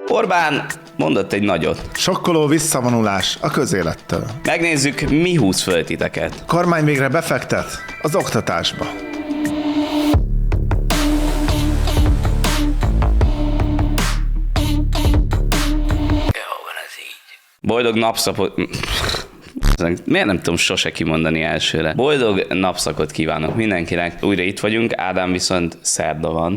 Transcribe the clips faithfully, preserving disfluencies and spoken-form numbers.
Orbán mondott egy nagyot. Sokkoló visszavonulás a közélettől. Megnézzük, mi húz föl titeket. Kormány végre befektet az oktatásba. Boldog napszakot... Miért nem tudom sose kimondani elsőre? Boldog napszakot kívánok mindenkinek. Újra itt vagyunk, Ádám viszont szerda van.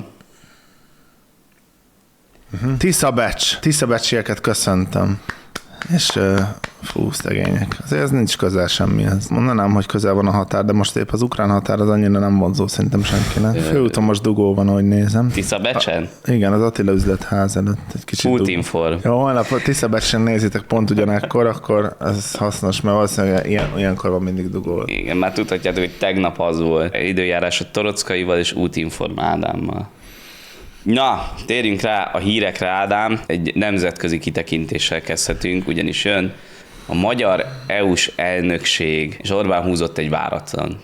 Uh-huh. Tiszabecs. Tiszabecsieket köszöntöm. És uh, fú, szegények. Azért ez nincs közel semmihez. Mondanám, hogy közel van a határ, de most épp az ukrán határ az annyira nem vonzó szerintem senkinek. Főúton most dugó van, ahogy nézem. Tiszabecsen? A, igen, az Attila üzletház előtt. Egy kicsit Putinfor. Jó, holnap a Tiszabecsen nézitek pont ugyanekkor, akkor ez hasznos, mert valószínűleg ilyen, ilyenkor van mindig dugó. Igen, már tudhatjátok, hogy tegnap az volt. Időjárás a Torockaival és Útinform Ádámmal. Na, térjünk rá a hírekre, Ádám. Egy nemzetközi kitekintéssel kezdhetünk, ugyanis jön a magyar é u-s elnökség, és Orbán húzott egy váratlan.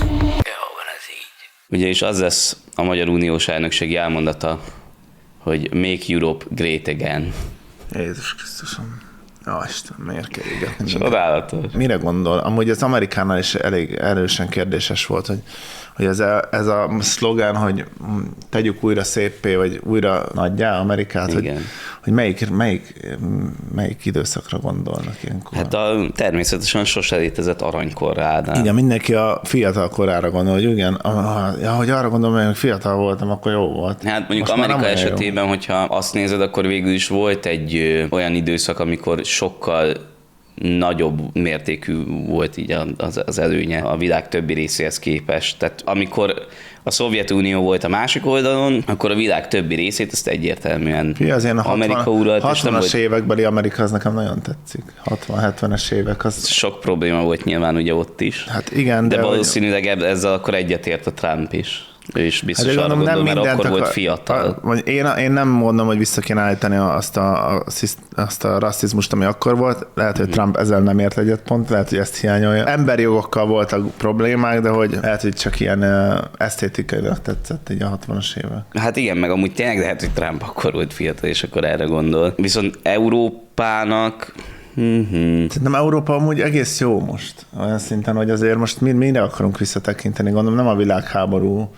Ugyanis az lesz a Magyar Uniós elnökségi elmondata, hogy Make Europe Great Again. Jézus Krisztusom. Ja, Istenem, miért kell égetni? Csodálatos. Mire gondol? Amúgy az Amerikánál is elég erősen kérdéses volt, hogy, hogy ez, a, ez a szlogán, hogy tegyük újra széppé, vagy újra nagyjá Amerikát, hogy, hogy melyik, melyik, melyik időszakra gondolnak ilyenkor? Hát a természetesen sose létezett aranykorra, Ádám. Igen, mindenki a fiatal korára gondol, hogy igen, a, ja, hogy arra gondolom, hogy fiatal voltam, akkor jó volt. Hát mondjuk most Amerika esetében, jó. Hogyha azt nézed, akkor végül is volt egy ö, olyan időszak, amikor sokkal nagyobb mértékű volt így az, az előnye a világ többi részéhez képest. Tehát amikor a Szovjetunió volt a másik oldalon, akkor a világ többi részét ezt egyértelműen Fia, az Amerika uralt. hatvanas évekbeli Amerika, az nekem nagyon tetszik. hatvan-hetvenes évek. Az... Sok probléma volt nyilván ugye ott is. Hát igen, de, de valószínűleg hogy... ezzel akkor egyetért a Trump is. Ő is biztos hát, arra gondolom, gondol, mert akkor akar, volt fiatal. A, én, én nem mondom, hogy vissza kéne állítani azt a, a, azt a rasszizmust, ami akkor volt. Lehet, hogy Trump ezzel nem ért egyet pont, lehet, hogy ezt hiányolja. Emberi jogokkal voltak problémák, de hogy lehet, hogy csak ilyen esztétikailag tetszett így a hatvanas évek. Hát igen, meg amúgy tényleg lehet, hogy Trump akkor volt fiatal, és akkor erre gondol. Viszont Európának... Mm-hmm. Szerintem Európa amúgy egész jó most. Olyan szinten, hogy azért most mi, mire akarunk visszatekinteni. Gondolom nem a világháború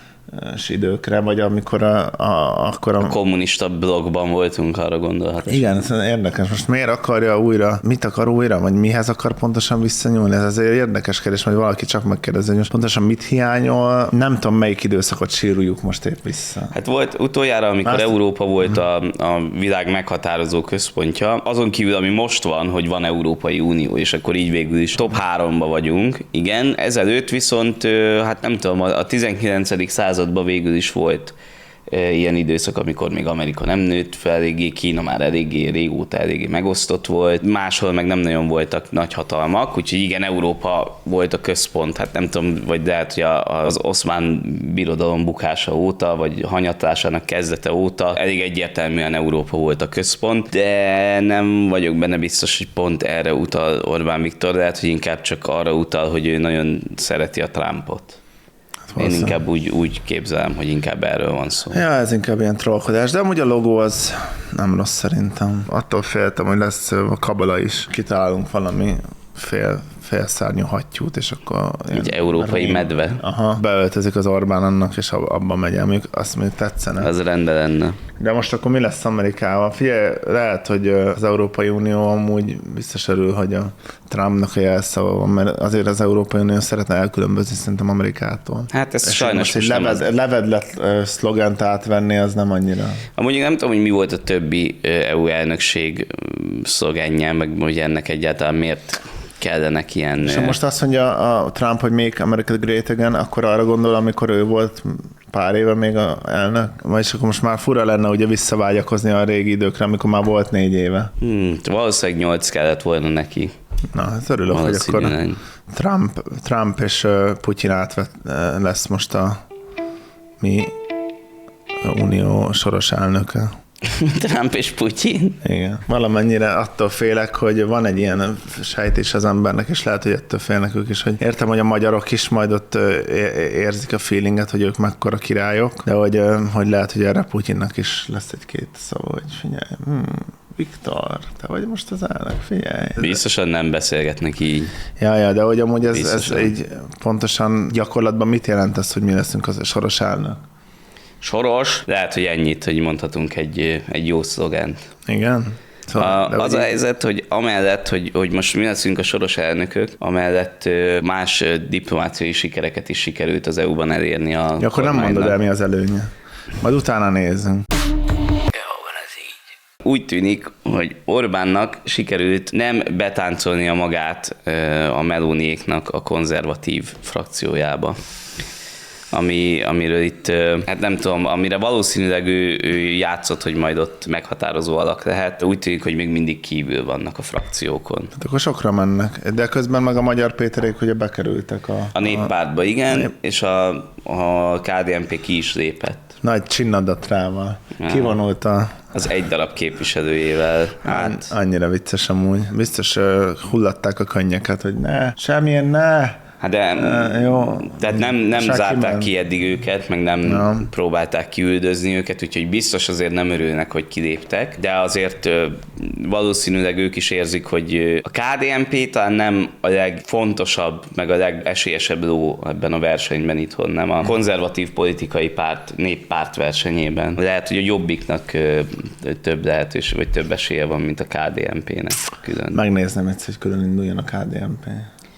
időkre, vagy amikor a, a, akkor a... a kommunista blogban voltunk, arra gondolhat. Igen, ez érdekes. Most miért akarja újra, mit akar újra, vagy mihez akar pontosan visszanyúlni? Ez azért érdekes kérdés, hogy valaki csak megkérdezi, hogy most pontosan mit hiányol. Nem tudom, melyik időszakot síruljuk most épp vissza. Hát volt utoljára, amikor Más... Európa volt a, a világ meghatározó központja, azon kívül, ami most van, hogy van Európai Unió, és akkor így végül is top háromba vagyunk. Igen, ezelőtt viszont, hát nem tudom, a tizenkilencedik században végül is volt e, ilyen időszak, amikor még Amerika nem nőtt fel eléggé, Kína már eléggé régóta eléggé megosztott volt, máshol meg nem nagyon voltak nagy hatalmak, úgyhogy igen, Európa volt a központ, hát nem tudom, vagy lehet, hogy az oszmán birodalom bukása óta, vagy hanyatlásának kezdete óta elég egyértelműen Európa volt a központ, de nem vagyok benne biztos, hogy pont erre utal Orbán Viktor, lehet, hogy inkább csak arra utal, hogy ő nagyon szereti a Trumpot. Én inkább úgy, úgy képzelem, hogy inkább erről van szó. Ja, ez inkább ilyen trollkodás, de amúgy a logó az nem rossz szerintem. Attól féltem, hogy lesz a kabala is. Kitalálunk valami fél, félszárnyú hattyút, és akkor... Így európai medve. Aha, beöltözik az Orbán annak, és abban megy el. Azt még tetszene. Az rendben lenne. De most akkor mi lesz Amerikával? Figyelj, lehet, hogy az Európai Unió amúgy biztos örül, hogy a Trumpnak a jelszava van, mert azért az Európai Unió szeretne elkülönbözni szerintem Amerikától. Hát ez és sajnos most leved, az... levedlet uh, szlogent átvenni, az nem annyira. Amúgy nem tudom, hogy mi volt a többi é u elnökség szlogenje, meg hogy ennek egyáltalán miért kellenek ilyen... És most azt mondja a Trump, hogy Make America Great Again, akkor arra gondol, amikor ő volt pár éve még a elnök, vagyis akkor most már fura lenne ugye visszavágyakozni a régi időkre, amikor már volt négy éve. Hmm, valószínűleg nyolc kellett volna neki. Na, hát örülök, hogy akkor Trump, Trump és Putyin átvet lesz most a mi unió soros elnöke. Trump és Putyin. Igen. Valamennyire attól félek, hogy van egy ilyen sejtés az embernek, és lehet, hogy ettől félnek ők is, hogy értem, hogy a magyarok is majd ott érzik a feelinget, hogy ők mekkora királyok, de hogy, hogy lehet, hogy erre Putyinnak is lesz egy-két szava, hogy figyelj, hmm, Viktor, te vagy most az elnök, figyelj. Biztosan nem beszélgetnek így. Ja, ja, de hogy amúgy ez, ez így pontosan gyakorlatban mit jelent ez, hogy mi leszünk az a soros elnök? Soros, lehet, hogy ennyit, hogy mondhatunk egy, egy jó szlogent. Igen? Szóval, a, az a helyzet, hogy amellett, hogy, hogy most mi leszünk a soros elnökök, amellett más diplomáciai sikereket is sikerült az é u-ban elérni a ja, akkor nem mondod el, mi az előnye. Majd utána nézzünk. Úgy tűnik, hogy Orbánnak sikerült nem betáncolnia magát a Meloniéknak a konzervatív frakciójába. Ami, amiről itt, hát nem tudom, amire valószínűleg ő, ő játszott, hogy majd ott meghatározó alak lehet, úgy tűnik, hogy még mindig kívül vannak a frakciókon. Hát akkor sokra mennek, de közben meg a Magyar Péterék ugye bekerültek a... A néppártba, igen, nép... és a, a ká dé en pé ki is lépett. Nagy csinnadatrával. Kivonult a... Az egy darab képviselőjével. Hát... Annyira vicces amúgy. Biztos uh, hullatták a könnyeket, hogy ne, semmilyen ne. Hát de uh, jó. Tehát nem, nem zárták men. ki eddig őket, meg nem no. próbálták kiüldözni őket, úgyhogy biztos azért nem örülnek, hogy kiléptek, de azért uh, valószínűleg ők is érzik, hogy a ká dé en pé talán nem a legfontosabb, meg a legesélyesebb ló ebben a versenyben itthon, nem a konzervatív politikai párt, néppárt versenyében. Lehet, hogy a Jobbiknak uh, több lehetőség, vagy több esélye van, mint a ká dé en pének külön. Megnéznem egyszer, hogy külön induljon a ká dé en pé.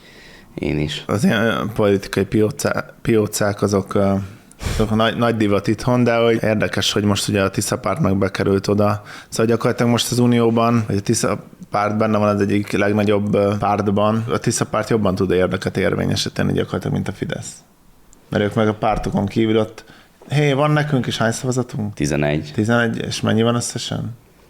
Én is. Az ilyen politikai piócák, piócák azok, azok nagy, nagy divat itthon, de hogy érdekes, hogy most ugye a Tisza párt meg bekerült oda. Szóval gyakorlatilag most az Unióban, hogy a Tisza párt benne van az egyik legnagyobb pártban, a Tisza párt jobban tud érdeket érvényesíteni gyakorlatilag, mint a Fidesz. Mert ők meg a pártokon kívül ott, hé, van nekünk is hány szavazatunk? tizenegy. tizenegy, és mennyi van összesen?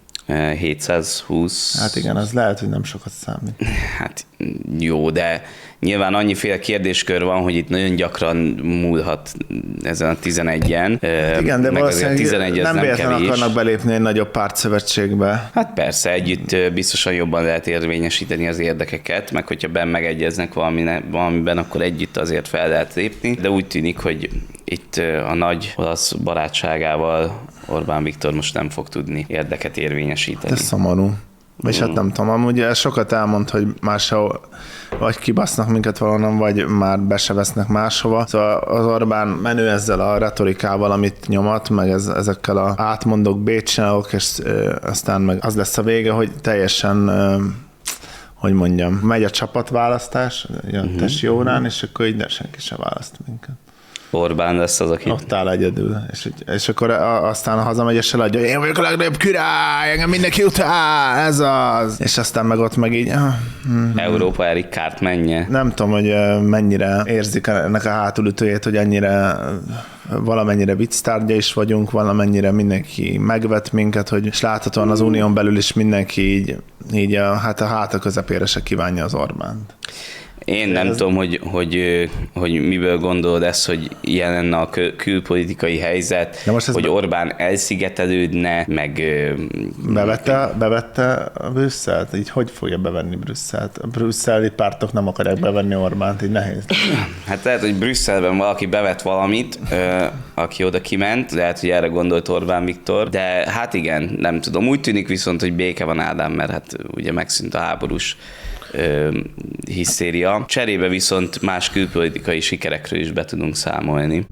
hétszázhúsz. Hát igen, az lehet, hogy nem sokat számít. Hát jó, de nyilván annyiféle kérdéskör van, hogy itt nagyon gyakran múlhat ezen a tizenegyen. Hát igen, de valószínűleg nem, nem véletlenül akarnak belépni egy nagyobb pártszövetségbe. Hát persze, együtt biztosan jobban lehet érvényesíteni az érdekeket, meg hogyha benn megegyeznek valamiben, akkor együtt azért fel lehet lépni, de úgy tűnik, hogy itt a nagy olasz barátságával Orbán Viktor most nem fog tudni érdeket érvényesíteni. Ez szomorú. És hát nem tudom, amúgy sokat elmond, hogy máshol vagy kibasznak minket valahonnan, vagy már be se vesznek máshova. Szóval az Orbán menő ezzel a retorikával, amit nyomat, meg ez, ezekkel a átmondók, bécsinálok, és ö, aztán meg az lesz a vége, hogy teljesen, ö, hogy mondjam, megy a csapatválasztás, a uh-huh. tesi órán, és akkor így de senki se választ minket. Orbán lesz az, aki... Ott áll egyedül, és, és akkor aztán hazamegy, és eladja, hogy én vagyok a legnagyobb király, engem mindenki utál, ez az. És aztán meg ott meg így... Európa Erik Kárt menje. Nem tudom, hogy mennyire érzik ennek a hátulütőjét, hogy ennyire valamennyire vicctárgya is vagyunk, valamennyire mindenki megvet minket, hogy és láthatóan az unión belül is mindenki így, így a, hát a háta közepére se kívánja az Orbánt. Én nem ez... tudom, hogy, hogy, hogy miből gondolod ezt, hogy ilyen lenne a külpolitikai helyzet, hogy be... Orbán elszigetelődne, meg... Bevette, bevette a Brüsszelt? Így hogy fogja bevenni Brüsszelt? A brüsszeli pártok nem akarják bevenni Orbánt, így nehéz. Hát lehet, hogy Brüsszelben valaki bevet valamit, aki oda kiment, lehet, hogy erre gondolt Orbán Viktor, de hát igen, nem tudom. Úgy tűnik viszont, hogy béke van Ádám, mert hát ugye megszűnt a háborús hisztéria. Cserébe viszont más külpolitikai sikerekről is be tudunk számolni.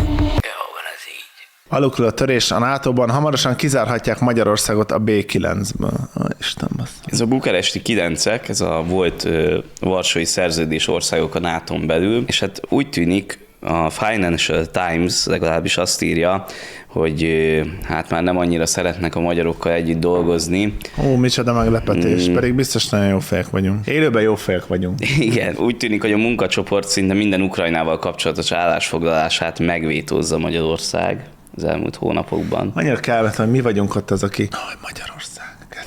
Alukul a törés a nátóban, hamarosan kizárhatják Magyarországot a bé kilencből. Ó, Isten bassza. Ez a bukaresti kilencek, ez a volt uh, varsói szerződés országok a nátón belül, és hát úgy tűnik, a Financial Times legalábbis azt írja, hogy hát már nem annyira szeretnek a magyarokkal együtt dolgozni. Ó, micsoda meglepetés, mm. pedig biztos nagyon jó fejek vagyunk. Élőben jó fejek vagyunk. Igen, úgy tűnik, hogy a munkacsoport szinte minden Ukrajnával kapcsolatos állásfoglalását megvétózza Magyarország az elmúlt hónapokban. Annyira kellett, hogy mi vagyunk ott az, aki... Aj, Magyarország, keci.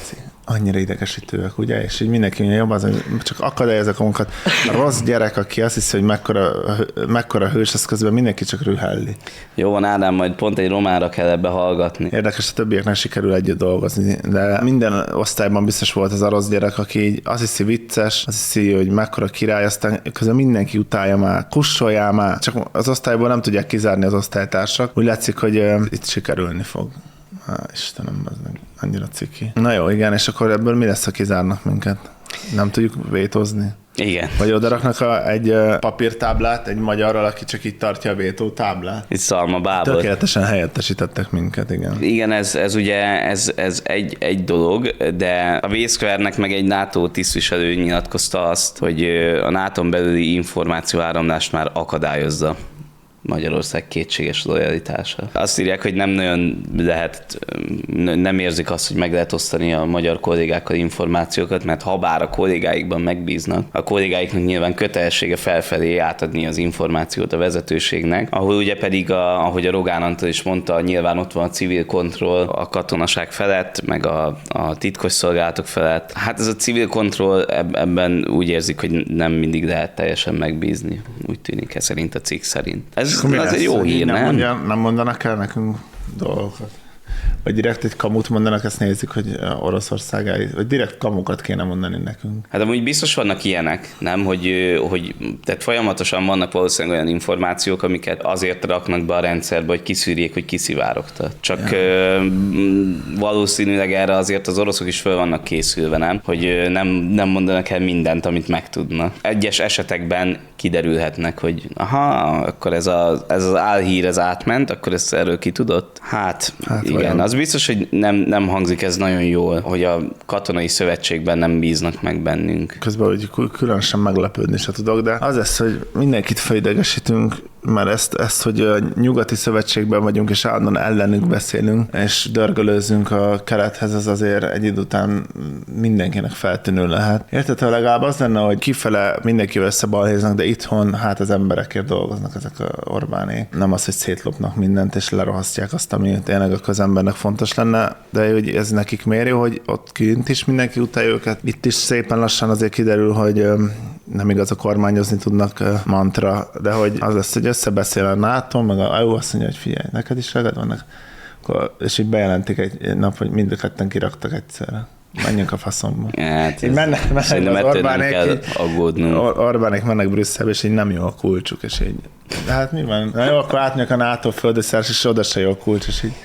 annyira idegesítőek, ugye? És így mindenki mondja, jobb az, hogy csak akadályozok magunkat. A rossz gyerek, aki azt hiszi, hogy mekkora, mekkora hős, az közben mindenki csak rühelli. Jó van, Ádám, majd pont egy románra kell ebbe hallgatni. Érdekes, a többieknek sikerül együtt dolgozni, de minden osztályban biztos volt az a rossz gyerek, aki így azt hiszi vicces, azt hiszi, hogy mekkora király, aztán közben mindenki utálja már, kussoljál már, csak az osztályból nem tudják kizárni az osztálytársak. Úgy látszik, hogy uh, itt sikerülni fog. Há, Istenem, az meg annyira ciki. Na jó, igen, és akkor ebből mi lesz, ha kizárnak minket? Nem tudjuk vétózni? Igen. Vagy odaraknak a, egy uh, papírtáblát egy magyarral, aki csak itt tartja a vétó táblát? Itt szalma bábot. Tökéletesen helyettesítettek minket, igen. Igen, ez, ez ugye ez, ez egy, egy dolog, de a Vészkvernek meg egy NATO tisztviselő nyilatkozta azt, hogy a náton belüli információáramlást már akadályozza Magyarország kétséges lojalitása. Azt írják, hogy nem nagyon lehet, nem érzik azt, hogy meg lehet osztani a magyar kollégákkal információkat, mert ha bár a kollégáikban megbíznak, a kollégáiknak nyilván kötelessége felfelé átadni az információt a vezetőségnek, ahol ugye pedig, a, ahogy a Rogán Antal is mondta, nyilván ott van a civil kontroll a katonaság felett, meg a, a titkos szolgálatok felett. Hát ez a civil kontroll ebben úgy érzik, hogy nem mindig lehet teljesen megbízni. Úgy tűnik ez szerint a cikk szerint. Ez az egy jó hír, nem? Nem, Mondja, nem mondanak el nekünk dolgokat? Vagy direkt egy kamut mondanak, ezt nézzük, hogy Oroszország, vagy direkt kamukat kéne mondani nekünk. Hát amúgy biztos vannak ilyenek, nem? Hogy, hogy tehát folyamatosan vannak valószínűleg olyan információk, amiket azért raknak be a rendszerbe, hogy kiszűrjék, hogy kiszivárogta. Csak ja. valószínűleg erre azért az oroszok is föl vannak készülve, nem? Hogy nem, nem mondanak el mindent, amit megtudnak. Egyes esetekben kiderülhetnek, hogy aha, akkor ez, a, ez az álhír, ez átment, akkor ezt erről ki tudott? Hát, hát igen, vajon. Az biztos, hogy nem, nem hangzik ez nagyon jól, hogy a katonai szövetségben nem bíznak meg bennünk. Közben, hogy különösen meglepődni se tudok, de az lesz, hogy mindenkit felidegesítünk, mert ezt, ezt, hogy a nyugati szövetségben vagyunk, és állandóan ellenük beszélünk, és dörgölőzünk a kelethez, az azért egy idő után mindenkinek feltűnő lehet. Érted, ha legalább az lenne, hogy kifele mindenkivel összebalhéznak, de itthon hát az emberekért dolgoznak ezek a Orbánék. Nem az, hogy szétlopnak mindent, és lerohasztják azt, ami tényleg a közembernek fontos lenne, de hogy ez nekik miért jó, hogy ott kint is mindenki utálja őket. Itt is szépen lassan azért kiderül, hogy nem igaz, a kormányozni tudnak mantra, de hogy az lesz, hogy összebeszél a NATO, meg a é u azt mondja, hogy figyelj, neked is reged vannak, akkor, és így bejelentik egy nap, hogy mind a ketten kiraktak egyszerre. Menjünk a faszomba. Hát így mennek, mennek az Orbánék, így, Or- Orbánék mennek Brüsszelbe, és így nem jó a kulcsuk, és így, de hát mi van? Na jó, akkor átmegyek a NATO földösszárs, és oda se jó a kulcs, és így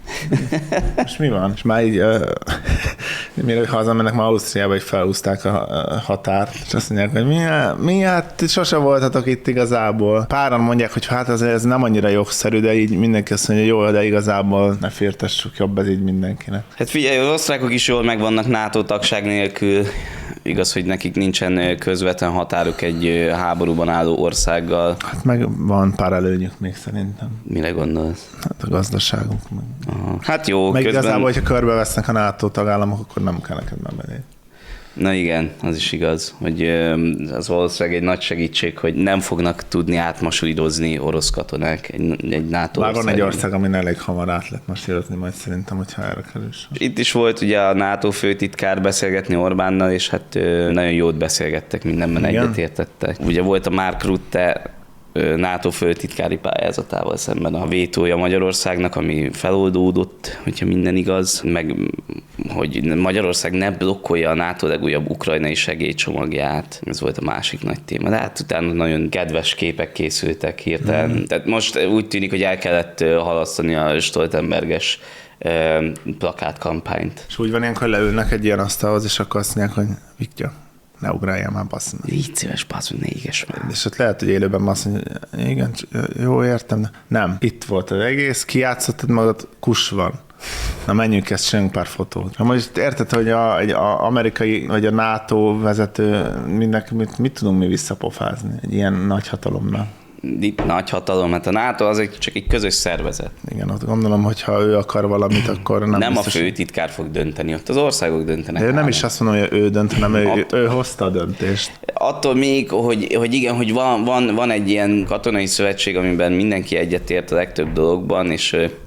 most mi van? És már így, uh, mire hazamennek, már Ausztriába, hogy felhúzták a határt, és azt mondják, hogy mi, mi hát sose voltatok itt igazából. Páran mondják, hogy hát ez, ez nem annyira jogszerű, de így mindenki azt mondja, jó, de igazából ne firtassuk, jobb ez így mindenkinek. Hát figyelj, az osztrákok is jól megvannak NATO tagság nélkül. Igaz, hogy nekik nincsen közvetlen határuk egy háborúban álló országgal. Hát meg van pár előnyük még szerintem. Mire gondolsz? Hát a gazdaságunk. Meg. Hát jó, meg közben... igazából, hogyha körbevesznek a NATO tagállamok, akkor nem kell neked bemenni. Na igen, az is igaz, hogy az valószínűleg egy nagy segítség, hogy nem fognak tudni átmasírozni orosz katonák egy, egy NATO Már ország. van egy ország, amin elég hamar át lehet masírozni, majd szerintem, hogyha erre kerül. Itt is volt ugye a NATO főtitkár beszélgetni Orbánnal, és hát nagyon jót beszélgettek, mindenben egyetértettek. Ugye volt a Mark Rutte NATO főtitkári pályázatával szemben a vétója Magyarországnak, ami feloldódott, hogyha minden igaz, meg hogy Magyarország ne blokkolja a NATO legújabb ukrajnai segélycsomagját. Ez volt a másik nagy téma. De hát utána nagyon kedves képek készültek hirtelen. Mm. Tehát most úgy tűnik, hogy el kellett halasztani a Stoltenberges plakátkampányt. És úgy van ilyenkor, hogy leülnek egy ilyen asztalhoz, és akkor azt mondják, hogy Viktor, ne ugráljál már, basz. Így szíves, basz, hogy ne éges már. És ott lehet, hogy élőben azt mondja, igen, jó, értem. De nem, itt volt az egész, kijátszottad magad, kus van. Na menjünk, ezt csináljunk pár fotót. Na most érted, hogy a, egy a amerikai, vagy a NATO vezető, mindenki, mit, mit tudunk mi visszapofázni egy ilyen nagy hatalomnak? Itt nagy hatalom, hát a NATO az egy, csak egy közös szervezet. Igen, ott gondolom, hogy ha ő akar valamit, akkor nem Nem biztos, a főtitkár fog dönteni, ott az országok döntenek. Én nem is azt mondom, hogy ő dönt, hanem ő, Att- ő hozta a döntést. Attól még, hogy, hogy igen, hogy van, van, van egy ilyen katonai szövetség, amiben mindenki egyetért a legtöbb dologban, és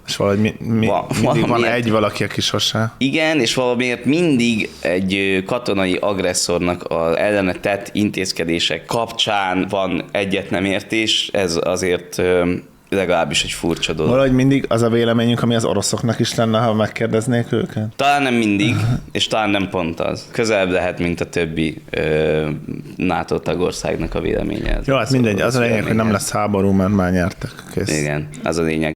És valahogy mi, mi, Va- mindig van valamiért- egy valaki, aki sose. Igen, és valamiért mindig egy ö, katonai agresszornak az ellene tett intézkedések kapcsán van egyet nem értés, ez azért ö, legalábbis egy furcsa dolog. Valahogy mindig az a véleményünk, ami az oroszoknak is lenne, ha megkérdeznék őket. Talán nem mindig, és talán nem pont az. Közelebb lehet, mint a többi ö, NATO tagországnak a véleménye. Jó, hát mindegy, az a lényeg, hogy nem véleménye. lesz háború, mert már nyertek. Kész. Igen, az a lényeg.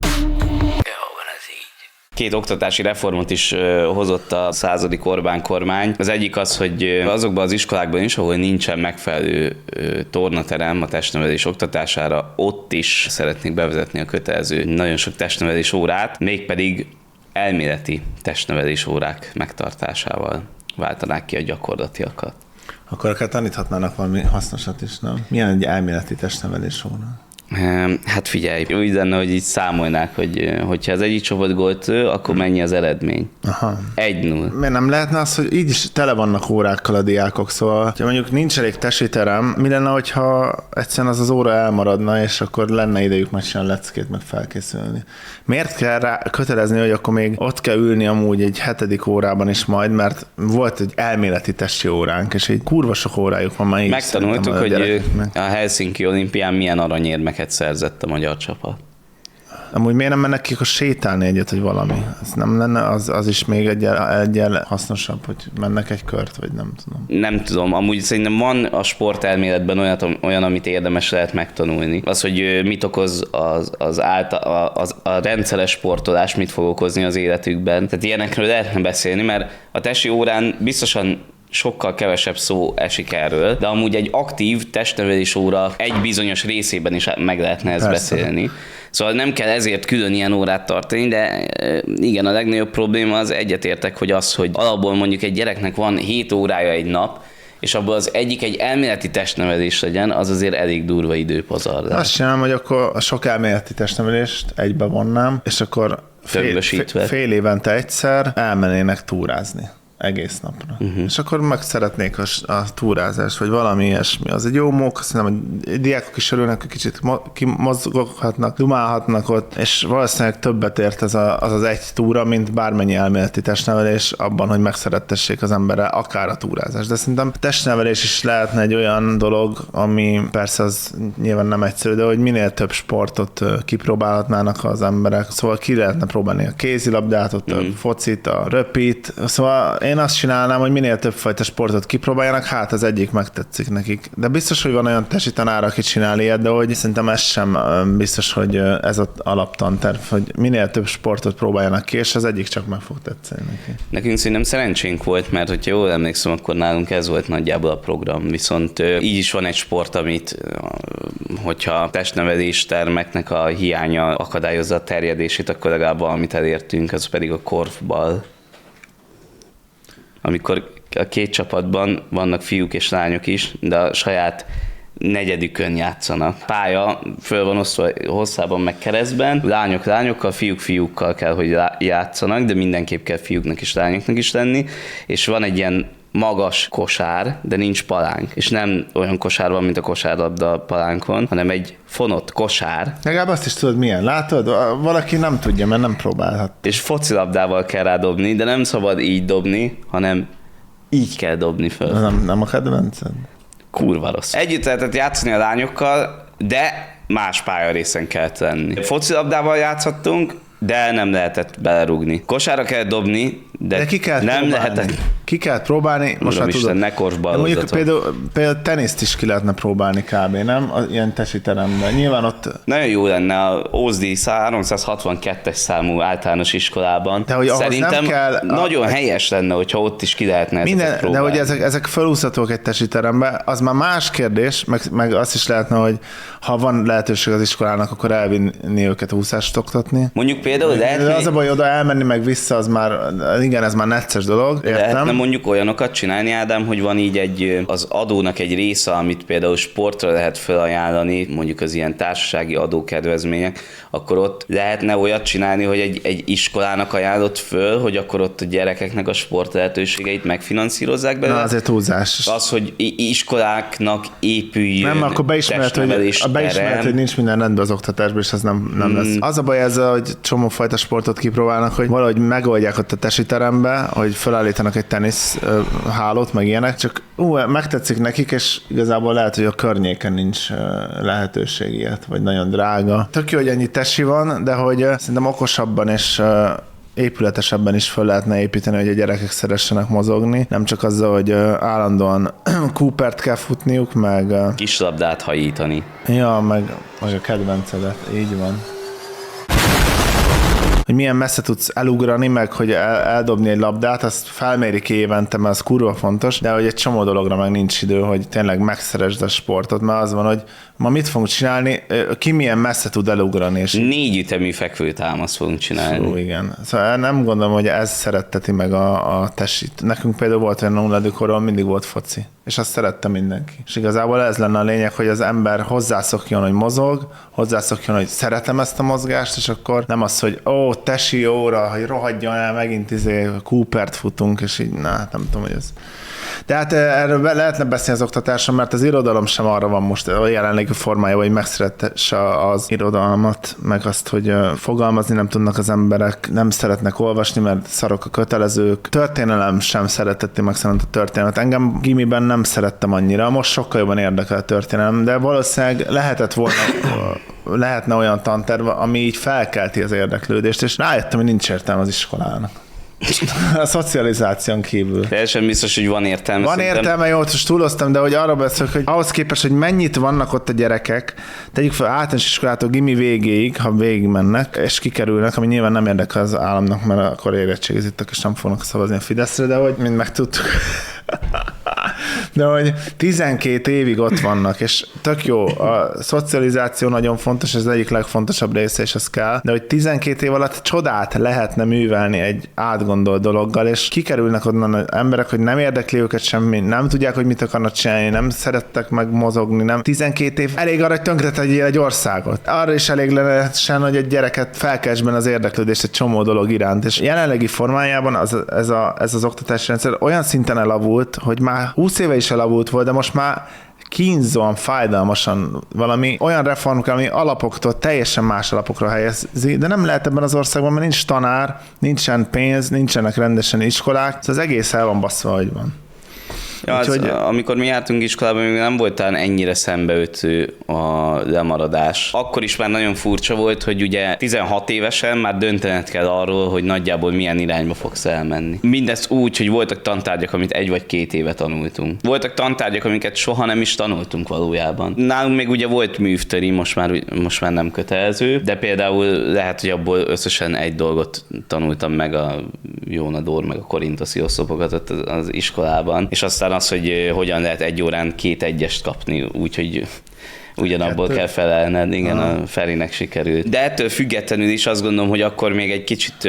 Két oktatási reformot is ö, hozott a századik Orbán kormány. Az egyik az, hogy ö, azokban az iskolákban is, ahol nincsen megfelelő ö, tornaterem a testnevelés oktatására, ott is szeretnék bevezetni a kötelező nagyon sok testnevelés órát, mégpedig elméleti testnevelés órák megtartásával váltanák ki a gyakorlatiakat. Akkor akár taníthatnának valami hasznosat is, nem? Milyen egy elméleti testnevelés óra? Ehm, Hát figyelj, úgy lenne, hogy így számolnák, hogy hogyha az egyik csapat gólt lő, akkor mennyi az eredmény. Aha. egy null. Miért nem lehetne az, hogy így is tele vannak órákkal a diákok, szóval ha mondjuk nincs elég tesiterem, mi lenne, hogyha egyszerűen az az óra elmaradna, és akkor lenne idejük megcsinálni leckét, meg felkészülni. Miért kell rá kötelezni, hogy akkor még ott kell ülni amúgy egy hetedik órában is majd, mert volt egy elméleti testi óránk, és egy kurva sok órájuk van már így. Megtanultuk, szerintem a hogy gyerekeknek. a Helsinki olimpián milyen aranyérmeket szerzett a magyar csapat. Amúgy miért nem mennek ki akkor sétálni egyet, hogy valami? Ez nem lenne, az, az is még egyel, egyel hasznosabb, hogy mennek egy kört, vagy nem tudom. Nem tudom, amúgy szerintem van a sportelméletben olyan, olyan amit érdemes lehet megtanulni. Az, hogy ö, mit okoz az, az, által, az a rendszeres sportolás, mit fog okozni az életükben. Tehát ilyenekről lehetne beszélni, mert a testi órán biztosan sokkal kevesebb szó esik erről, de amúgy egy aktív testnevelés óra egy bizonyos részében is meg lehetne ezt Persze. beszélni. Szóval nem kell ezért külön ilyen órát tartani, de e, igen, a legnagyobb probléma az egyetértek, hogy az, hogy alapból mondjuk egy gyereknek van hét órája egy nap, és abból az egyik egy elméleti testnevelés legyen, az azért elég durva időpazarlás. Azt csinálom, hogy akkor a sok elméleti testnevelést egybe vonnám, és akkor fél, Többösítve. fél, fél évente egyszer elmennének túrázni egész napra. Uh-huh. És akkor meg szeretnék a, a túrázás, vagy valami ilyesmi. Az egy jó mók, szerintem a diákok is örülnek, hogy kicsit mo- kimozoghatnak, dumálhatnak ott, és valószínűleg többet ért ez a, az az egy túra, mint bármennyi elméleti testnevelés abban, hogy megszerettessék az emberre akár a túrázás. De szerintem a testnevelés is lehetne egy olyan dolog, ami persze az nyilván nem egyszerű, de hogy minél több sportot kipróbálhatnának az emberek. Szóval ki lehetne próbálni a kézilabdát, ott mm. a focit, a röpit. Szóval én azt csinálnám, hogy minél több fajta sportot kipróbáljanak, hát az egyik megtetszik nekik. De biztos, hogy van olyan tesi tanár, aki csinál ilyet, de hogy szerintem ez sem biztos, hogy ez az alaptanterv, hogy minél több sportot próbáljanak ki, és az egyik csak meg fog tetszeni neki. Nekünk szerintem szerencsénk volt, mert hogyha jól emlékszem, akkor nálunk ez volt nagyjából a program. Viszont így is van egy sport, amit, hogyha a testnevelés termeknek a hiánya akadályozza a terjedését, akkor legalább valamit elértünk, az pedig a korfball. Amikor a két csapatban vannak fiúk és lányok is, de a saját negyedükön játszanak. Pálya föl van osztva hosszában meg keresztben, lányok lányokkal, fiúk fiúkkal kell, hogy játszanak, de mindenképp kell fiúknak és lányoknak is lenni, és van egy ilyen magas kosár, de nincs palánk. És nem olyan kosár van, mint a kosárlabda palánkon, hanem egy fonott kosár. Legalább azt is tudod, milyen. Látod? Valaki nem tudja, mert nem próbálhat. És focilabdával kell rá dobni, de nem szabad így dobni, hanem így kell dobni föl. Nem, nem a kedvenced? Kurva rossz. Együtt lehetett játszani a lányokkal, de más pályarészen kellett lenni. Focilabdával játszhattunk, de nem lehetett belerúgni. Kosárra kell dobni, de, de ki kell nem próbálni. lehetett. Ki kell próbálni, most már Isten, tudod. ne korsballozatok. Mondjuk például, például teniszt is ki lehetne próbálni kb. Nem? A, ilyen tesiteremben. Nyilván ott... Nagyon jó lenne a Ózdi háromszázhatvankettes számú általános iskolában. De hogy ahhoz szerintem nem kell... nagyon a... helyes lenne, hogyha ott is ki lehetne ezeket Minden, próbálni. de hogy ezek, ezek felúszhatók egy tesiterembe, az már más kérdés, meg, meg azt is lehetne, hogy ha van lehetőség az iskolának, akkor elvinni őket úszást oktatni. Mondjuk például lehetne... De az a baj, oda elmenni meg vissza, az már, igen, ez már necces dolog, értem. Lehetne mondjuk olyanokat csinálni, Ádám, hogy van így egy, az adónak egy része, amit például sportra lehet felajánlani, mondjuk az ilyen társasági adókedvezmények, akkor ott lehetne olyat csinálni, hogy egy, egy iskolának ajánlott föl, hogy akkor ott a gyerekeknek a sport lehetőségeit megfinanszírozzák belőle. Na, azért túlzás. Az, hogy iskoláknak épüljön. Nem, akkor beismert, hogy, a beismert, hogy nincs minden rendben az oktatásban, és ez nem, nem lesz. Az a baj ezzel, hogy csomó fajta sportot kipróbálnak, hogy valahogy megoldják ott a tesiterembe, hogy felállítanak egy tenisz hálót, meg ilyenek, csak ú, megtetszik nekik, és igazából lehet, hogy a környéken nincs lehetőség ilyet, vagy nagyon drága. Tök jó, hogy ennyi tesi van, de hogy szerintem okosabban és épületesebben is föl lehetne építeni, hogy a gyerekek szeressenek mozogni. Nem csak azzal, hogy állandóan Coopert kell futniuk, meg... Kislabdát hajítani. Ja, meg, meg a kedvencedet. Így van. Hogy milyen messze tudsz elugrani, meg hogy el, eldobni egy labdát, azt felmérik évente, mert az kurva fontos, de hogy egy csomó dologra meg nincs idő, hogy tényleg megszeresd a sportot, mert az van, hogy ma mit fogunk csinálni, ki milyen messze tud elugrani. És négy ütemű fekvőtámaszt fogunk csinálni. Szó, igen. Szóval nem gondolom, hogy ez szeretteti meg a, a tesit. Nekünk például volt olyan nulládikoron, mindig volt foci. És azt szerette mindenki. És igazából ez lenne a lényeg, hogy az ember hozzászokjon, hogy mozog, hozzászokjon, hogy szeretem ezt a mozgást, és akkor nem az, hogy ó, tesi óra, hogy rohadjon el, megint izé Coopert futunk, és így, na, hát nem tudom, hogy ez. De hát erről lehetne beszélni az oktatáson, mert az irodalom sem arra van most a jelenlegi formája, hogy megszeretesse az irodalmat, meg azt, hogy fogalmazni nem tudnak az emberek, nem szeretnek olvasni, mert szarok a kötelezők. Történelem sem szeretetti meg szerintem a történelmet. Engem gimiben nem szerettem annyira, most sokkal jobban érdekel a történelem, de valószínűleg lehetett volna, lehetne olyan tanterv, ami így felkelti az érdeklődést, és rájöttem, hogy nincs értelme az iskolának. A szocializáción kívül. Teljesen biztos, hogy van értelme. Van szerintem. értelme, jó, most túloztam, de hogy arra beszélek, hogy ahhoz képest, hogy mennyit vannak ott a gyerekek, tegyük fel általános iskolától gimi végéig, ha végig mennek, és kikerülnek, ami nyilván nem érdekel az államnak, mert akkor érettségizittek, és nem fognak szavazni a Fideszre, de hogy mind megtudtuk. De hogy tizenkét évig ott vannak, és tök jó, a szocializáció nagyon fontos, ez az egyik legfontosabb része, és az kell, de hogy tizenkét év alatt csodát lehetne művelni egy átgondolt dologgal, és kikerülnek onnan az emberek, hogy nem érdekli őket semmi, nem tudják, hogy mit akarnak csinálni, nem szerettek meg mozogni, nem. tizenkét év elég arra, hogy tönkretegyél egy országot. Arra is elég lehessen, hogy egy gyereket felkeltsben az érdeklődést egy csomó dolog iránt, és jelenlegi formájában az, ez, a, ez az oktatási rendszer olyan szinten elavult, hogy már húsz éve is elavult volt, de most már kínzóan, fájdalmasan valami olyan reform kell, ami alapoktól teljesen más alapokra helyezi, de nem lehet ebben az országban, mert nincs tanár, nincsen pénz, nincsenek rendesen iskolák, szóval az egész el van basszva, hogy van. Ja, az, Úgyhogy... amikor mi jártunk iskolában, még nem volt talán ennyire szembeötő a lemaradás. Akkor is már nagyon furcsa volt, hogy ugye tizenhat évesen már döntened kell arról, hogy nagyjából milyen irányba fogsz elmenni. Mindezt úgy, hogy voltak tantárgyak, amit egy vagy két éve tanultunk. Voltak tantárgyak, amiket soha nem is tanultunk valójában. Nálunk még ugye volt művtöri, most már, most már nem kötelező, de például lehet, hogy abból összesen egy dolgot tanultam meg, a Jónador, meg a korintoszi oszlopokat az iskolában, és aztán az, hogy hogyan lehet egy órán két egyest kapni, úgyhogy ugyanabból kell felelned, igen, Aha. a Ferinek sikerült. De ettől függetlenül is azt gondolom, hogy akkor még egy kicsit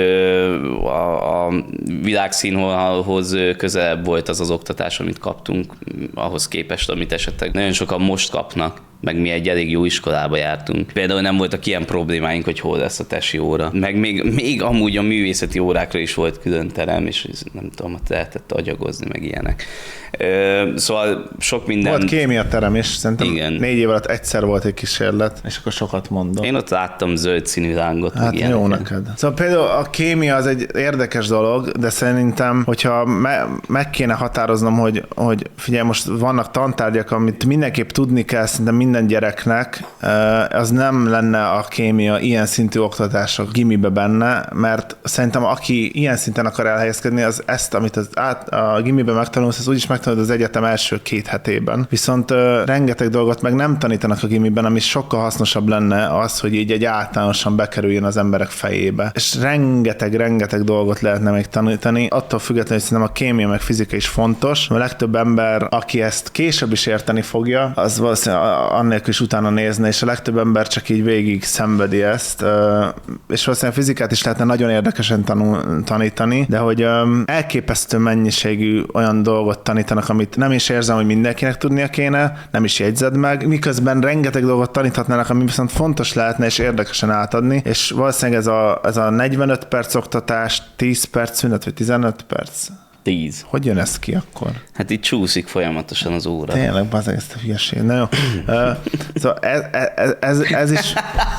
a, a világszínvonalhoz közelebb volt az az oktatás, amit kaptunk, ahhoz képest, amit esetleg nagyon sokan most kapnak, meg mi egy elég jó iskolába jártunk. Például nem voltak ilyen problémáink, hogy hol lesz a tesi óra. Meg még, még amúgy a művészeti órákra is volt külön terem, és nem tudom, ott lehetett agyagozni, meg ilyenek. Ö, szóval sok minden... Volt kémia terem is, szerintem igen. négy év alatt egyszer volt egy kísérlet, és akkor sokat mondom. Én ott láttam zöld színű lángot. Hát jó ilyeneket. Neked. Szóval például a kémia az egy érdekes dolog, de szerintem, hogyha me- meg kéne határoznom, hogy, hogy figyelj, most vannak tantárgyak, amit mindenképp tudni kell, szerintem minden gyereknek, az nem lenne a kémia ilyen szintű oktatás a gimibe benne, mert szerintem aki ilyen szinten akar elhelyezkedni, az ezt, amit az át, a gimibe megtanulsz, az úgyis megtanulod az egyetem első két hetében. Viszont rengeteg dolgot meg nem tanítanak a gimiben, ami sokkal hasznosabb lenne az, hogy így egy általánosan bekerüljön az emberek fejébe. És rengeteg, rengeteg dolgot lehetne még tanítani. Attól függetlenül, hogy szerintem a kémia meg fizika is fontos, mert a legtöbb ember, aki ezt később is érteni fogja, az valószínűleg annélkül is utána nézne, és a legtöbb ember csak így végig szenvedi ezt, és valószínűleg fizikát is lehetne nagyon érdekesen tanul, tanítani, de hogy elképesztő mennyiségű olyan dolgot tanítanak, amit nem is érzem, hogy mindenkinek tudnia kéne, nem is jegyzed meg, miközben rengeteg dolgot taníthatnának, ami viszont fontos lehetne és érdekesen átadni, és valószínűleg ez a, ez a negyvenöt perc oktatás, tíz perc szünet, vagy tizenöt perc? tíz. Hogy jön ez ki akkor? Hát itt csúszik folyamatosan az óra. Tényleg, bazeg, ezt a hülyeség. Na jó. Uh, szóval ez, ez, ez, ez is...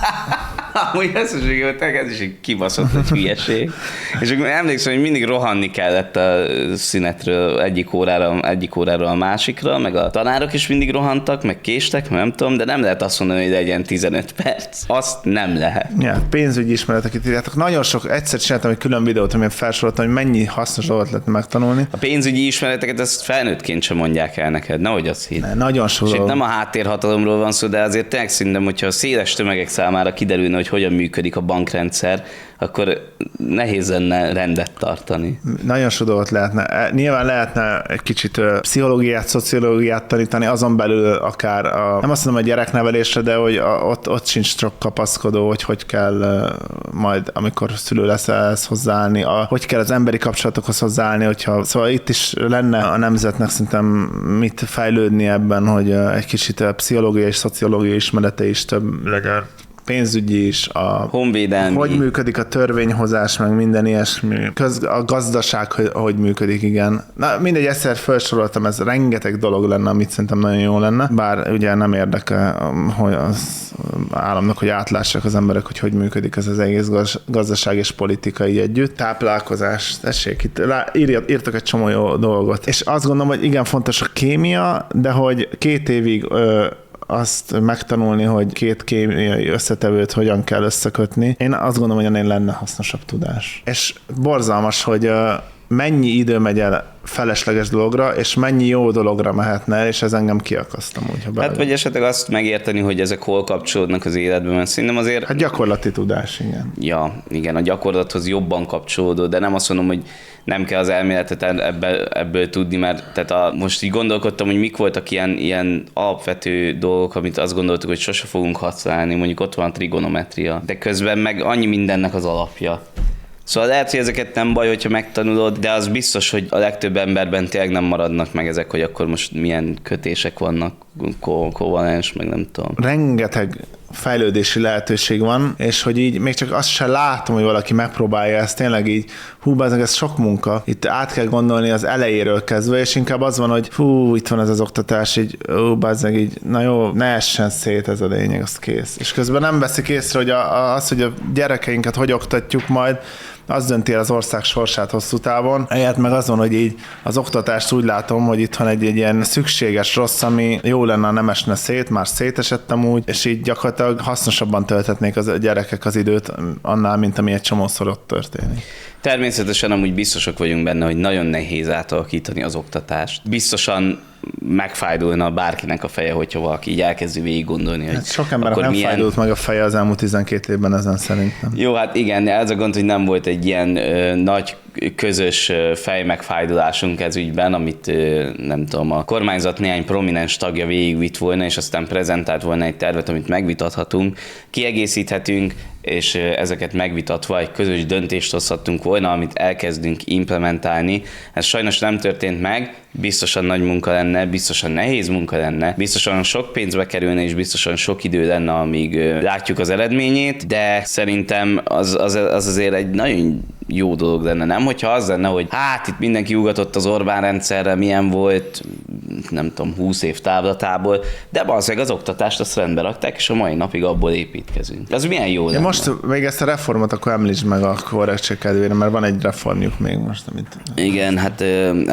Amúgy ez ez is egy kibaszott egy hülyeség. És akkor emlékszem, hogy mindig rohanni kellett a szünetről egyik órára, egyik óráról a másikra, meg a tanárok is mindig rohantak, meg késtek, nem tudom, de nem lehet azt mondani, hogy legyen tizenöt perc. Azt nem lehet. Ja, pénzügyi ismeretek itt írjátok. Nagyon sok, egyszer csináltam egy külön videót, amilyen felsoroltam, hogy mennyi hasznos dolgot lehet megtanulni. A pénzügyi ismereteket ezt felnőttként sem mondják el neked, nehogy azt hidd. Ne, nagyon sok. És itt nem a háttérhatalomról van szó, de azért tényleg szerintem, hogyha a széles tömegek számára kiderülne, hogy hogyan működik a bankrendszer, akkor nehéz lenne rendet tartani. Nagyon sok dolgot lehetne. Nyilván lehetne egy kicsit pszichológiát, szociológiát tanítani, azon belül akár a, nem azt mondom a gyereknevelésre, de hogy a, ott, ott sincs csak kapaszkodó, hogy hogy kell majd, amikor szülő lesz ehhez hozzáállni, a, hogy kell az emberi kapcsolatokhoz hozzáállni, hogyha, szóval itt is lenne a nemzetnek szerintem mit fejlődni ebben, hogy egy kicsit a pszichológiai és szociológiai ismerete is több legyen. Pénzügyi is, a honvédelmi. Hogy működik a törvényhozás, meg minden ilyesmi. Köz, a gazdaság, hogy, hogy működik, igen. Na, mindegy, egyszer felsoroltam, ez rengeteg dolog lenne, amit szerintem nagyon jó lenne. Bár ugye nem érdekel, hogy az államnak, hogy átlássák az emberek, hogy hogy működik ez az egész gazdaság és politikai együtt. Táplálkozás, tessék, itt írtak egy csomó jó dolgot. És azt gondolom, hogy igen, fontos a kémia, de hogy két évig ö, azt megtanulni, hogy két kémiai összetevőt hogyan kell összekötni. Én azt gondolom, hogy ennél lenne hasznosabb tudás. És borzalmas, hogy mennyi idő megy el felesleges dologra, és mennyi jó dologra mehetne, és ez engem kiakasztam úgy, ha Hát vagy esetleg azt megérteni, hogy ezek hol kapcsolódnak az életben, mert szerintem azért... Hát gyakorlati tudás, igen. Ja, igen, a gyakorlathoz jobban kapcsolódó, de nem azt mondom, hogy nem kell az elméletet ebből, ebből tudni, mert tehát a, most így gondolkodtam, hogy mik voltak ilyen, ilyen alapvető dolgok, amit azt gondoltuk, hogy sose fogunk használni, mondjuk ott van a trigonometria, de közben meg annyi mindennek az alapja. Szóval lehet, hogy ezeket nem baj, hogyha megtanulod, de az biztos, hogy a legtöbb emberben tényleg nem maradnak meg ezek, hogy akkor most milyen kötések vannak, ko- kovalens, meg nem tudom. Rengeteg fejlődési lehetőség van, és hogy így még csak azt sem látom, hogy valaki megpróbálja ezt, tényleg így, hú, bazeg, ez sok munka. Itt át kell gondolni az elejéről kezdve, és inkább az van, hogy hú, itt van ez az oktatás, így, hú, bazeg, így, na jó, ne essen szét, ez a lényeg, az kész. És közben nem veszik észre, hogy a, a, az, hogy a gyerekeinket hogy oktatjuk majd, az dönti el az ország sorsát hosszú távon. Ehelyett meg azon, hogy így az oktatást úgy látom, hogy itt van egy, egy ilyen szükséges rossz, ami jó lenne, ha nem esne szét, már szétesettem úgy, és így gyakorlatilag hasznosabban tölthetnék az gyerekek az időt annál, mint ami egy csomószor ott történik. Természetesen amúgy biztosak vagyunk benne, hogy nagyon nehéz átalakítani az oktatást. Biztosan megfájdulna bárkinek a feje, hogyha valaki így elkezdi végig gondolni, hogy hát sok embernek nem milyen... fájdult meg a feje az elmúlt tizenkét évben ezen szerintem. Jó, hát igen, ez a gond, hogy nem volt egy ilyen ö, nagy közös fejmegfájdulásunk ez ügyben, amit ö, nem tudom, a kormányzat néhány prominens tagja végigvitt volna, és aztán prezentált volna egy tervet, amit megvitathatunk, kiegészíthetünk, és ezeket megvitatva egy közös döntést hozhattunk volna, amit elkezdünk implementálni. Ez sajnos nem történt meg, biztosan nagy munka lenne, biztosan nehéz munka lenne, biztosan sok pénzbe kerülne, és biztosan sok idő lenne, amíg látjuk az eredményét, de szerintem az, az, az azért egy nagyon jó dolog lenne, nem? Hogyha az lenne, hogy hát itt mindenki ugatott az Orbán rendszerre, milyen volt, nem tudom, húsz év távlatából, de valószínűleg az oktatást azt rendbe rakták, és a mai napig abból építkezünk. Az milyen jó lenne? Most még ezt a reformot akkor említsd meg a korrektség kedvére, mert van egy reformjuk még most, amit... Igen, hát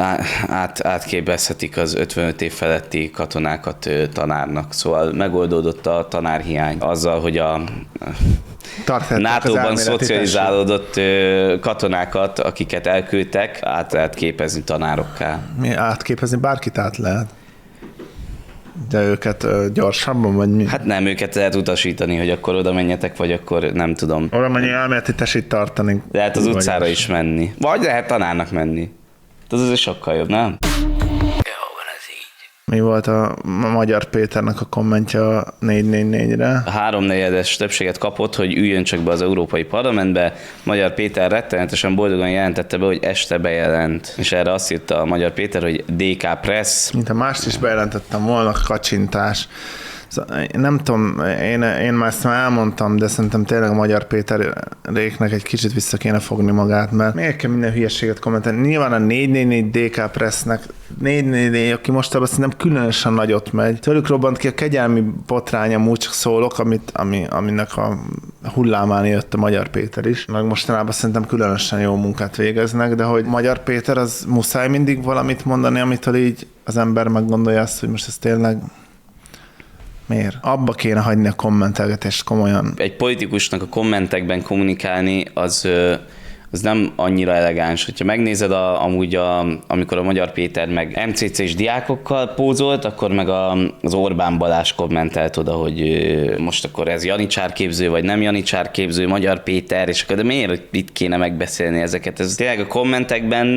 át, átképezhetik az ötvenöt év feletti katonákat tanárnak, szóval megoldódott a tanárhiány azzal, hogy a nátóban szocializálódott katonákat, akiket elküldtek, át lehet képezni tanárokká. Mi átképezni? Bárkit át lehet. De őket gyorsabban, vagy mi? Hát nem, őket lehet utasítani, hogy akkor oda menjetek, vagy akkor nem tudom. Oda menj elméleti tesít tartani. Lehet az utcára is menni. Vagy lehet tanárnak menni. Ez azért sokkal jobb, nem? Jó van ez így. Mi volt a Magyar Péternek a kommentje a négy négy négyre? A háromnegyedes többséget kapott, hogy üljön csak be az Európai Parlamentbe. Magyar Péter rettenetesen boldogan jelentette be, hogy este bejelent. És erre azt írta a Magyar Péter, hogy dé ká Press. Mint a mást is bejelentettem volna, kacsintás. Nem tudom, én, én már ezt már elmondtam, de szerintem tényleg a Magyar Péteréknek egy kicsit vissza kéne fogni magát, mert miért kell minden hülyeséget kommentálni? Nyilván a négy négy négy dé ká Pressnek négy négy négy, aki mostában szerintem különösen nagyot megy. Tőlük robbant ki a kegyelmi botrány, amúgy csak szólok, amit, ami, aminek a hullámán jött a Magyar Péter is. Meg mostanában szerintem különösen jó munkát végeznek, de hogy Magyar Péter, az muszáj mindig valamit mondani, amitől így az ember meggondolja azt, hogy most ez tényleg miért? Abba kéne hagyni a kommentelgetést komolyan. Egy politikusnak a kommentekben kommunikálni, az, az nem annyira elegáns. Hogyha megnézed a, amúgy, a, amikor a Magyar Péter meg em cé cés diákokkal pózolt, akkor meg a, az Orbán Balázs kommentelt oda, hogy most akkor ez janicsárképző, vagy nem janicsárképző, Magyar Péter, és akkor de miért itt kéne megbeszélni ezeket? Ez tényleg a kommentekben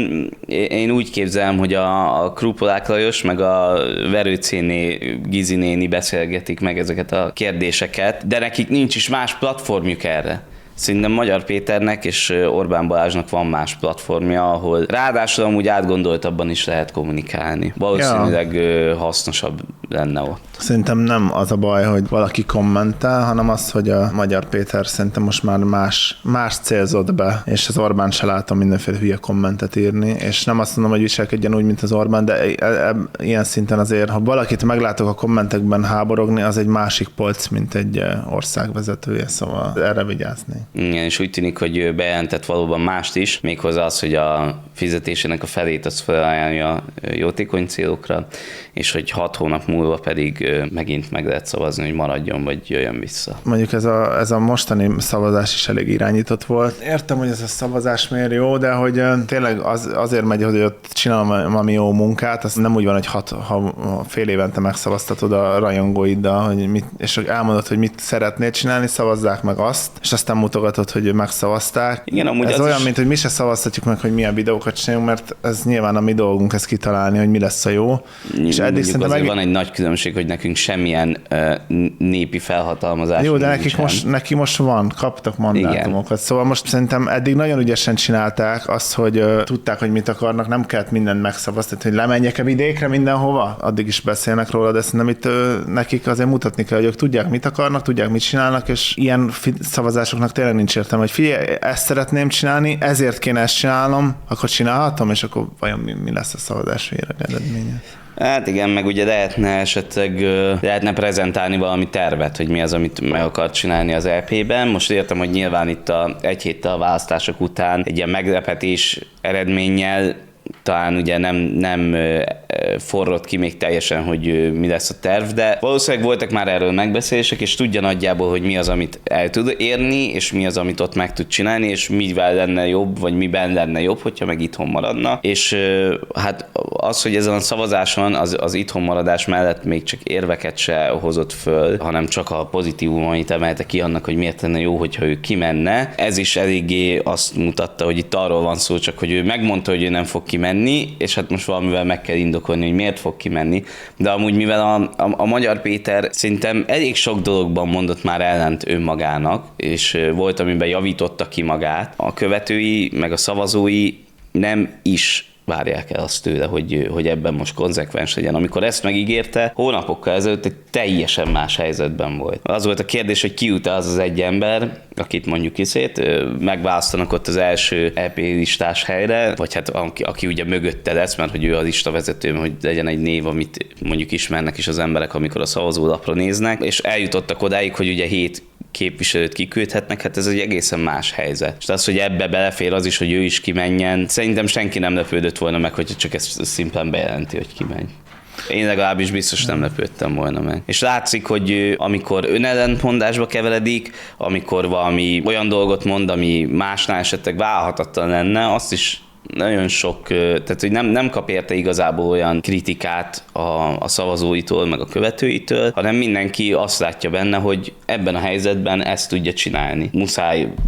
én úgy képzelem, hogy a, a Krupolák Lajos meg a Verőcéné Gizi néni beszélgetik meg ezeket a kérdéseket, de nekik nincs is más platformjuk erre. Szerintem Magyar Péternek és Orbán Balázsnak van más platformja, ahol ráadásul amúgy átgondoltabban is lehet kommunikálni. Valószínűleg ja. hasznosabb lenne ott. Szerintem nem az a baj, hogy valaki kommentel, hanem az, hogy a Magyar Péter szerintem most már más, más célzott be, és az Orbán se látom mindenféle hülye kommentet írni, és nem azt mondom, hogy viselkedjen úgy, mint az Orbán, de e, e, ilyen szinten azért, ha valakit meglátok a kommentekben háborogni, az egy másik polc, mint egy országvezetője, szóval erre vigyázni. Igen, és úgy tűnik, hogy bejelentett valóban mást is, méghozzá az, hogy a fizetésének a felét az felajánlja jótékony célokra, és hogy hat hónap múlva pedig megint meg lehet szavazni, hogy maradjon, vagy jöjjön vissza. Mondjuk ez a, ez a mostani szavazás is elég irányított volt. Értem, hogy ez a szavazás miért jó, de hogy tényleg az, azért megy, hogy ott csinálom valami jó munkát, az nem úgy van, hogy hat, ha fél évente megszavaztatod a rajongóiddal, hogy mit, és elmondod, hogy mit szeretnél csinálni, szavazzák meg azt, és aztán mutogatod, hogy megszavazták. Igen, amúgy ez olyan, is... mint hogy mi se szavaztatjuk meg, hogy milyen videókat csináljunk, mert ez nyilván a mi dolgunk ezt kitalálni, hogy mi lesz a jó. Nyilván, és eddig szerintem meg... van egy nagy különbség, hogy nekünk semmilyen uh, népi felhatalmazás. Jó, de nekik most, neki most van, kaptak mandátumokat. Igen. Szóval most szerintem eddig nagyon ügyesen csinálták azt, hogy uh, tudták, hogy mit akarnak, nem kellett mindent megszavaztatni, hogy lemenjek-e vidékre mindenhova. Addig is beszélnek róla, de szerintem itt uh, nekik azért mutatni kell, hogy ők tudják, mit akarnak, tudják, mit csinálnak, és ilyen szavazásoknak tényleg nincs értelme, hogy figyelj, ezt szeretném csinálni, ezért kéne ezt csinálnom, akkor csinálhatom, és akkor vajon mi, mi lesz a szavazás végre eredménye. Hát igen, meg ugye lehetne esetleg lehetne prezentálni valami tervet, hogy mi az, amit meg akar csinálni az é pében. Most értem, hogy nyilván itt a, egy héttel a választások után egy ilyen meglepetés eredménnyel talán ugye nem, nem forrott ki még teljesen, hogy mi lesz a terv, de valószínűleg voltak már erről megbeszélések, és tudja nagyjából, hogy mi az, amit el tud érni, és mi az, amit ott meg tud csinálni, és mivel lenne jobb, vagy miben lenne jobb, hogyha meg itthon maradna. És hát az, hogy ezen a szavazáson az, az itthon maradás mellett még csak érveket se hozott föl, hanem csak a pozitívumait emelte ki annak, hogy miért lenne jó, hogyha ő kimenne. Ez is eléggé azt mutatta, hogy itt arról van szó, csak hogy ő megmondta, hogy ő nem fog kimenni, és hát most valamivel meg kell indokolni, hogy miért fog kimenni. De amúgy, mivel a, a, a Magyar Péter szerintem elég sok dologban mondott már ellent önmagának, és volt, amiben javította ki magát, a követői, meg a szavazói nem is várják el azt tőle, hogy, hogy ebben most konzekvens legyen. Amikor ezt megígérte, hónapokkal ezelőtt egy teljesen más helyzetben volt. Az volt a kérdés, hogy ki jut az az egy ember, akit mondjuk iszét, megválasztanak ott az első é pé listás helyre, vagy hát aki, aki ugye mögötte lesz, mert hogy ő a listavezető, hogy legyen egy név, amit mondjuk ismernek is az emberek, amikor a szavazólapra néznek, és eljutottak odáig, hogy ugye hét képviselőt kiküldhetnek, hát ez egy egészen más helyzet. És az, hogy ebbe belefér az is, hogy ő is kimenjen, szerintem senki nem lepődött volna meg, hogyha csak ezt szimplán bejelenti, hogy kimegy. Én legalábbis biztos nem lepődtem volna meg. És látszik, hogy amikor önellentmondásba keveredik, amikor valami olyan dolgot mond, ami másnál esetleg válhatatlan lenne, azt is nagyon sok, tehát hogy nem, nem kap érte igazából olyan kritikát a, a szavazóitól, meg a követőitől, hanem mindenki azt látja benne, hogy ebben a helyzetben ezt tudja csinálni. Muszáj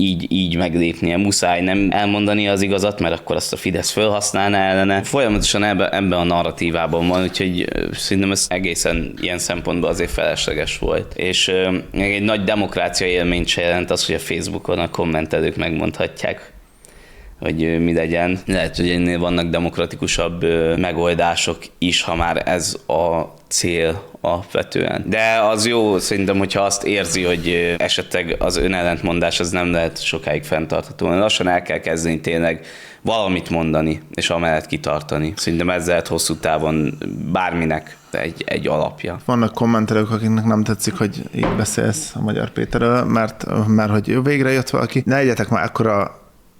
így, így meglépnie, muszáj nem elmondani az igazat, mert akkor azt a Fidesz felhasználná ellene. Folyamatosan ebben ebbe a narratívában van, úgyhogy szerintem ez egészen ilyen szempontból azért felesleges volt. És még egy nagy demokrácia élményt se jelent az, hogy a Facebookon a kommentelők megmondhatják, hogy mi legyen. Lehet, hogy ennél vannak demokratikusabb megoldások is, ha már ez a cél alapvetően. De az jó szerintem, hogyha azt érzi, hogy esetleg az önellentmondás az nem lehet sokáig fenntartható. Lassan el kell kezdeni tényleg valamit mondani, és amellett kitartani. Szerintem ez lehet hosszú távon bárminek egy, egy alapja. Vannak kommentelők, akiknek nem tetszik, hogy így beszélsz a Magyar Péterről, mert, mert hogy végre jött valaki. Ne legyetek már ekkora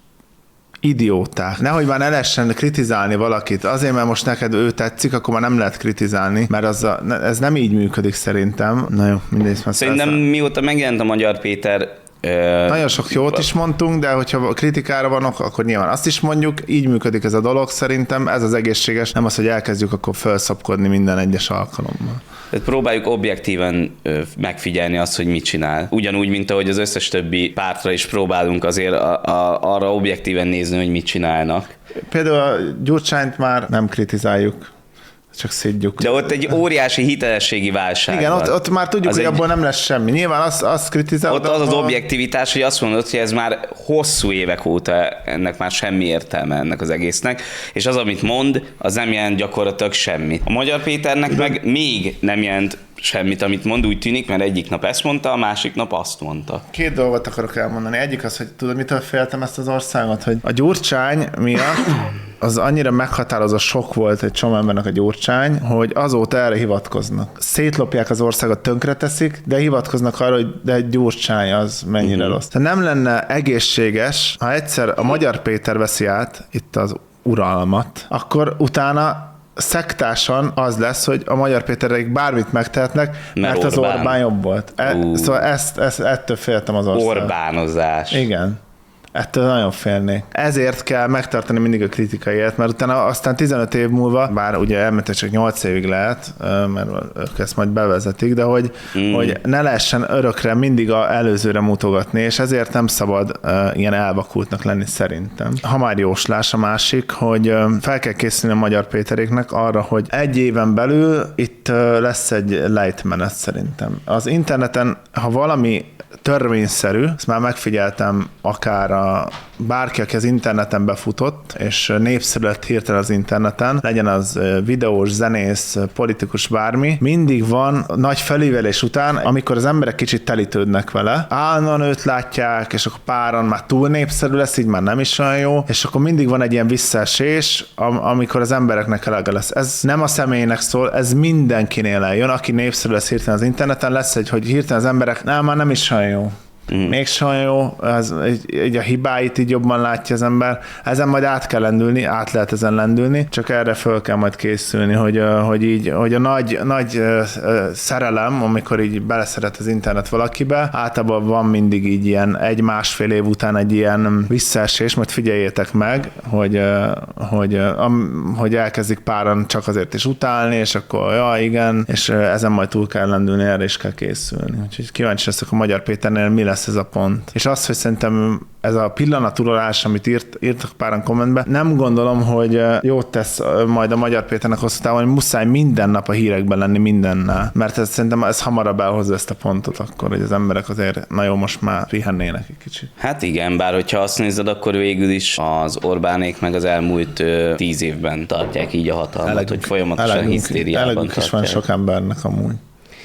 idióták. Nehogy már ne lehessen kritizálni valakit. Azért, mert most neked ő tetszik, akkor már nem lehet kritizálni, mert az a, ez nem így működik szerintem. Na jó, mindegy. Szerintem felszáll. mióta megjelent a Magyar Péter, nagyon sok jót is mondtunk, de hogyha kritikára vannak, akkor nyilván azt is mondjuk. Így működik ez a dolog szerintem. Ez az egészséges. Nem az, hogy elkezdjük akkor felszapkodni minden egyes alkalommal. Tehát próbáljuk objektíven megfigyelni azt, hogy mit csinál. Ugyanúgy, mint ahogy az összes többi pártra is próbálunk azért a, a, arra objektíven nézni, hogy mit csinálnak. Például a Gyurcsányt már nem kritizáljuk, csak szidjuk. De ott egy óriási hitelességi válság Igen, van. ott, ott már tudjuk, az hogy egy... abból nem lesz semmi. Nyilván azt, azt kritizálod. Ott az az objektivitás, hogy azt mondod, hogy ez már hosszú évek óta ennek már semmi értelme ennek az egésznek, és az, amit mond, az nem jelent gyakorlatilag semmi. A Magyar Péternek De... meg még nem jelent semmit, amit mond, úgy tűnik, mert egyik nap ezt mondta, a másik nap azt mondta. Két dolgot akarok elmondani. Egyik az, hogy tudod, mitől féltem ezt az országot, hogy a Gyurcsány miatt az annyira meghatározó sok volt egy csomó embernek a Gyurcsány, hogy azóta erre hivatkoznak. Szétlopják az országot, tönkreteszik, de hivatkoznak arra, hogy de egy Gyurcsány az mennyire uh-huh. rossz. Tehát nem lenne egészséges, ha egyszer a Magyar Péter veszi át itt az uralmat, akkor utána szektásan az lesz, hogy a Magyar Pétereik bármit megtehetnek, mert, mert az Orbán jobb volt. E, uh. Szóval ezt, ezt, ettől féltem az országot. Orbánozás. Igen. Ettől nagyon félnék. Ezért kell megtartani mindig a kritikai, mert utána aztán tizenöt év múlva, bár ugye elméletileg csak nyolc évig lehet, mert ők ezt majd bevezetik, de hogy, mm. hogy ne lehessen örökre mindig a előzőre mutogatni, és ezért nem szabad uh, ilyen elvakultnak lenni szerintem. Ha már jóslás a másik, hogy uh, fel kell készülni a Magyar Péteréknek arra, hogy egy éven belül itt uh, lesz egy lejtmenet szerintem. Az interneten, ha valami törvényszerű, ezt már megfigyeltem akár a bárki, aki az interneten befutott, és népszerű lett hirtelen az interneten, legyen az videós, zenész, politikus, bármi, mindig van nagy felívelés után, amikor az emberek kicsit telítődnek vele, állandóan őt látják, és akkor páran már túl népszerű lesz, így már nem is olyan jó, és akkor mindig van egy ilyen visszaesés, amikor az embereknek elege lesz. Ez nem a személynek szól, ez mindenkinél eljön, aki népszerű lesz hirtelen az interneten, lesz egy, hogy hirtelen az emberek, nem, már nem is olyan jó. Mm. Mégsem olyan jó, ez, így, így a hibáit így jobban látja az ember. Ezen majd át kell lendülni, át lehet ezen lendülni, csak erre föl kell majd készülni, hogy, hogy, így, hogy a nagy, nagy szerelem, amikor így beleszeret az internet valakibe, általában van mindig így ilyen egy-másfél év után egy ilyen visszaesés, majd figyeljétek meg, hogy, hogy, hogy elkezdik páran csak azért is utálni, és akkor ja, igen, és ezen majd túl kell lendülni, erre is kell készülni. Úgyhogy kíváncsi leszek a Magyar Péternél, mi lesz ez a pont. És az, hogy szerintem ez a pillanaturalás, amit írt, írtak páran kommentbe, nem gondolom, hogy jót tesz majd a Magyar Péternek hosszú távon, hogy muszáj minden nap a hírekben lenni mindennel. Mert ez, szerintem ez hamarabb elhozza ezt a pontot akkor, hogy az emberek azért, na jó, most már pihennének egy kicsit. Hát igen, bár hogyha azt nézed, akkor végül is az Orbánék meg az elmúlt ö, tíz évben tartják így a hatalmat, elegünk, hogy folyamatosan hisztériában elegünk tartják. Is van sok embernek amúgy.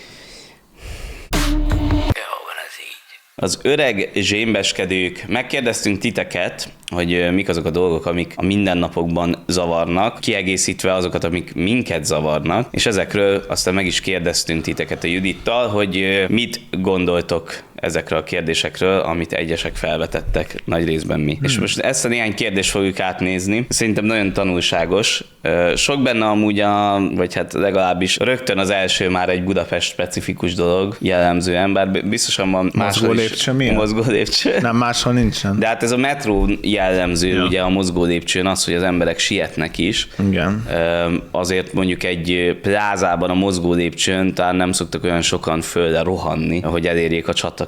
Az öreg zsémbeskedők, megkérdeztünk titeket, hogy mik azok a dolgok, amik a mindennapokban zavarnak, kiegészítve azokat, amik minket zavarnak, és ezekről aztán meg is kérdeztünk titeket a Judittal, hogy mit gondoltok ezekről a kérdésekről, amit egyesek felvetettek, nagy részben mi. Hmm. És most ezt a néhány kérdést fogjuk átnézni. Szerintem nagyon tanulságos. Sok benne amúgy, a, vagy hát legalábbis rögtön az első már egy Budapest specifikus dolog jellemzően, bár biztosan van máshol is. Lépcső milyen? Mozgó lépcső. Nem, máshol nincsen. De hát ez a metró jellemző, ja. Ugye a mozgó lépcsőn az, hogy az emberek sietnek is. Igen. Azért mondjuk egy plázában a mozgó lépcsőn talán nem szoktak olyan sokan földre rohanni, hogy elérjék a csatlakozást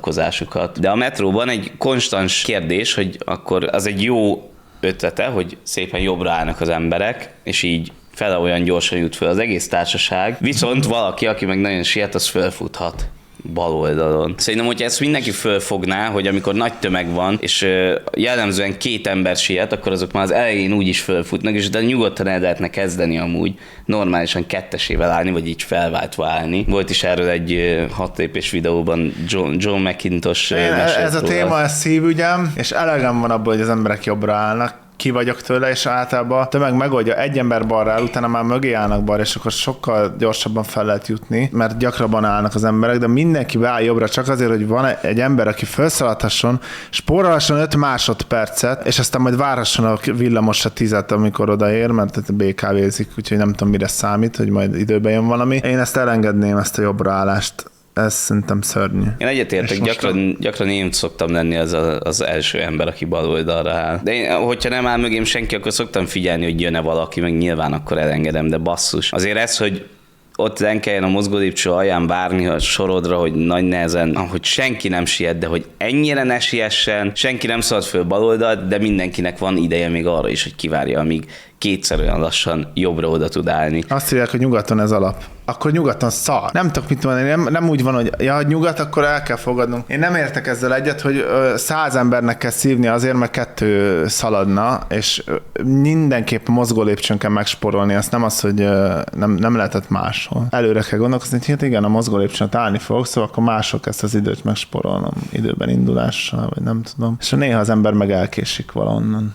szórakozásukat. De a metróban egy konstans kérdés, hogy akkor az egy jó ötlete, hogy szépen jobbra állnak az emberek, és így fele olyan gyorsan jut fel az egész társaság, viszont valaki, aki meg nagyon siet, az fölfuthat bal oldalon. Szerintem, hogyha ezt mindenki fölfogná, hogy amikor nagy tömeg van, és jellemzően két ember siet, akkor azok már az elején úgy is fölfutnak, és de nyugodtan el lehetne kezdeni amúgy normálisan kettesével állni, vagy így felváltva állni. Volt is erről egy hat lépés videóban John, John McIntosh. Ez a téma, ez szívügyem, és elegem van abból, hogy az emberek jobbra állnak. Ki vagyok tőle, és általában a tömeg megoldja, egy ember balra áll, utána már mögé állnak balra, és akkor sokkal gyorsabban fel lehet jutni, mert gyakrabban állnak az emberek, de mindenki beáll jobbra csak azért, hogy van egy ember, aki felszaladhasson, spórolhasson öt másodpercet, és aztán majd várhasson a villamosra tizet, amikor odaér, mert bé ká vézik, úgyhogy nem tudom, mire számít, hogy majd időben jön valami. Én ezt elengedném, ezt a jobbra állást. Ez szerintem szörnyű. Én egyetértek, gyakran, gyakran én szoktam lenni az, a, az első ember, aki bal oldalra áll. De én, hogyha nem áll mögém senki, akkor szoktam figyelni, hogy jön-e valaki, meg nyilván akkor elengedem, de basszus. Azért ez, hogy ott len kelljen a mozgólépcső alján várni a sorodra, hogy nagy nehezen, hogy senki nem siet, de hogy ennyire ne siessen, senki nem szalad föl bal oldalt, de mindenkinek van ideje még arra is, hogy kivárja, amíg kétszer olyan lassan jobbra oda tud állni. Azt hívják, hogy nyugaton ez alap. Akkor nyugaton szar. Nem tudok mit mondani, nem, nem úgy van, hogy ja, nyugat, akkor el kell fogadnunk. Én nem értek ezzel egyet, hogy ö, száz embernek kell szívni azért, mert kettő szaladna, és ö, mindenképp a mozgó lépcsőn kell megsporolni. Azt nem az, hogy ö, nem, nem lehetett máshol. Előre kell gondolkozni, hogy hát igen, a mozgó lépcsőn állni fogok, szóval akkor mások ezt az időt megsporolnom időben indulással, vagy nem tudom. És néha az ember meg elkésik valahonnan.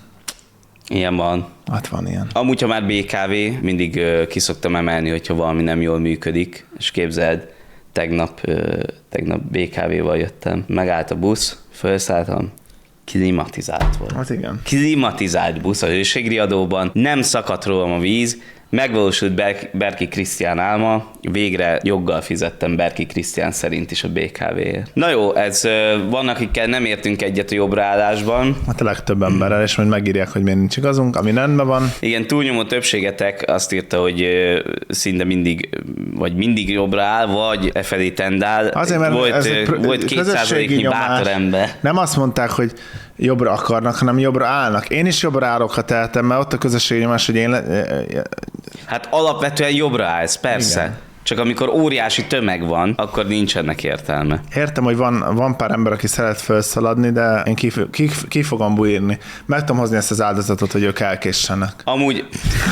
Ilyen van. Hát van ilyen. Amúgy, ha már bé ká vé, mindig uh, ki szoktam emelni, hogyha valami nem jól működik, és képzeld, tegnap, uh, tegnap bé ká véval jöttem, megállt a busz, felszálltam, klimatizált volt. Hát igen. Klimatizált busz a hőségriadóban, nem szakadt rólam a víz, megvalósult Ber- Berki Krisztián álma, végre joggal fizettem Berki Krisztián szerint is a bé ká véért. Na jó, ez van, akikkel nem értünk egyet a jobbráállásban. Hát a legtöbb emberrel, és majd megírják, hogy miért nincs igazunk, ami rendben van. Igen, túlnyomó többségetek azt írta, hogy szinte mindig, vagy mindig jobbra áll, vagy e felé tendál. Azért, mert volt, ez pr- volt két százaléknyi bátor ember. Nem azt mondták, hogy jobbra akarnak, hanem jobbra állnak. Én is jobbra állok, ha tehetem, mert ott a közösségi nyomás, hogy én... Le... Hát alapvetően jobbra állsz, persze. Igen. Csak amikor óriási tömeg van, akkor nincs ennek értelme. Értem, hogy van, van pár ember, aki szeret felszaladni, de én ki, ki, ki fogom bújni. Meg tudom hozni ezt az áldozatot, hogy ők elkéssenek. Amúgy,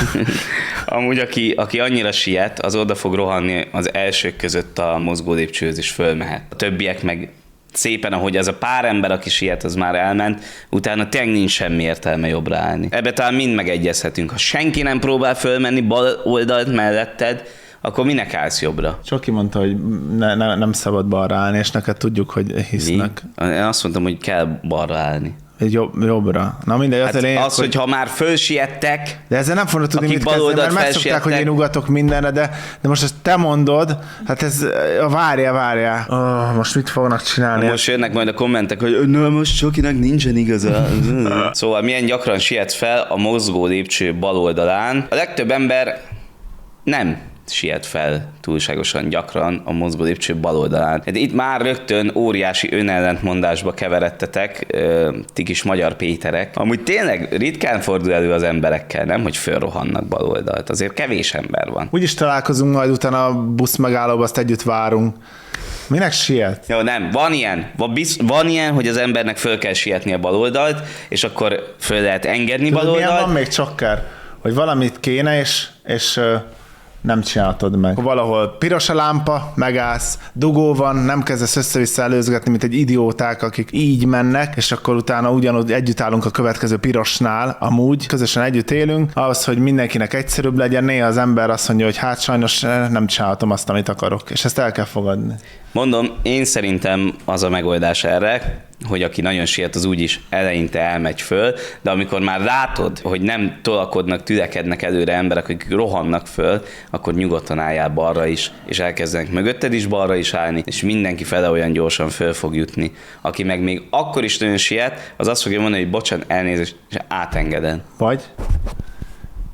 amúgy aki, aki annyira siet, az oda fog rohanni az elsők között a mozgó lépcsőhöz is fölmehet. A többiek meg szépen, ahogy az a pár ember, aki siet, az már elment, utána tényleg nincs semmi értelme jobbra állni. Ebbe talán mind megegyezhetünk. Ha senki nem próbál fölmenni bal oldalt melletted, akkor minek állsz jobbra? Csoki mondta, hogy ne, ne, nem szabad balra állni, és neked tudjuk, hogy hisznek. Mi? Én azt mondtam, hogy kell balra állni. Jobb, jobbra. Na mindegy, hát az, lényeg, az, hogy ha már fölsiettek, de ezzel nem fogod tudni mit kezdeni, mert megszokták, hogy én ugatok mindenre, de, de most ezt te mondod, hát ez, várjál, várjál. Oh, most mit fognak csinálni? Most jönnek majd a kommentek, hogy na most Csokinak nincsen igaza. Szóval milyen gyakran siet fel a mozgó lépcső bal oldalán. A legtöbb ember nem siet fel túlságosan gyakran a mozgó lépcső bal oldalán. De itt már rögtön óriási önellentmondásba keveredtetek, ti kis magyar Péterek. Amúgy tényleg ritkán fordul elő az emberekkel, nem, hogy fölrohannak bal oldalt. Azért kevés ember van. Úgyis találkozunk majd utána a busz megállóba, azt együtt várunk. Minek siet? Jó, nem. Van ilyen. Van, biz, van ilyen, hogy az embernek föl kell sietni a bal oldalt, és akkor föl lehet engedni bal oldalt. Milyen van még csokker? Hogy valamit kéne, és, és nem csináltad meg. Valahol piros a lámpa, megállsz, dugó van, nem kezdesz össze-vissza előzgetni, mint egy idióták, akik így mennek, és akkor utána ugyanúgy együtt állunk a következő pirosnál, amúgy közösen együtt élünk, ahhoz, hogy mindenkinek egyszerűbb legyen, néha az ember azt mondja, hogy hát sajnos nem csinálhatom azt, amit akarok, és ezt el kell fogadni. Mondom, én szerintem az a megoldás erre, hogy aki nagyon siet, az úgyis eleinte elmegy föl, de amikor már látod, hogy nem tolakodnak, tülekednek előre emberek, akik rohannak föl, akkor nyugodtan álljál balra is, és elkezdenek mögötted is balra is állni, és mindenki fele olyan gyorsan föl fog jutni. Aki meg még akkor is nagyon siet, az azt fogja mondani, hogy bocsánat, elnézést, és átengeded. Vagy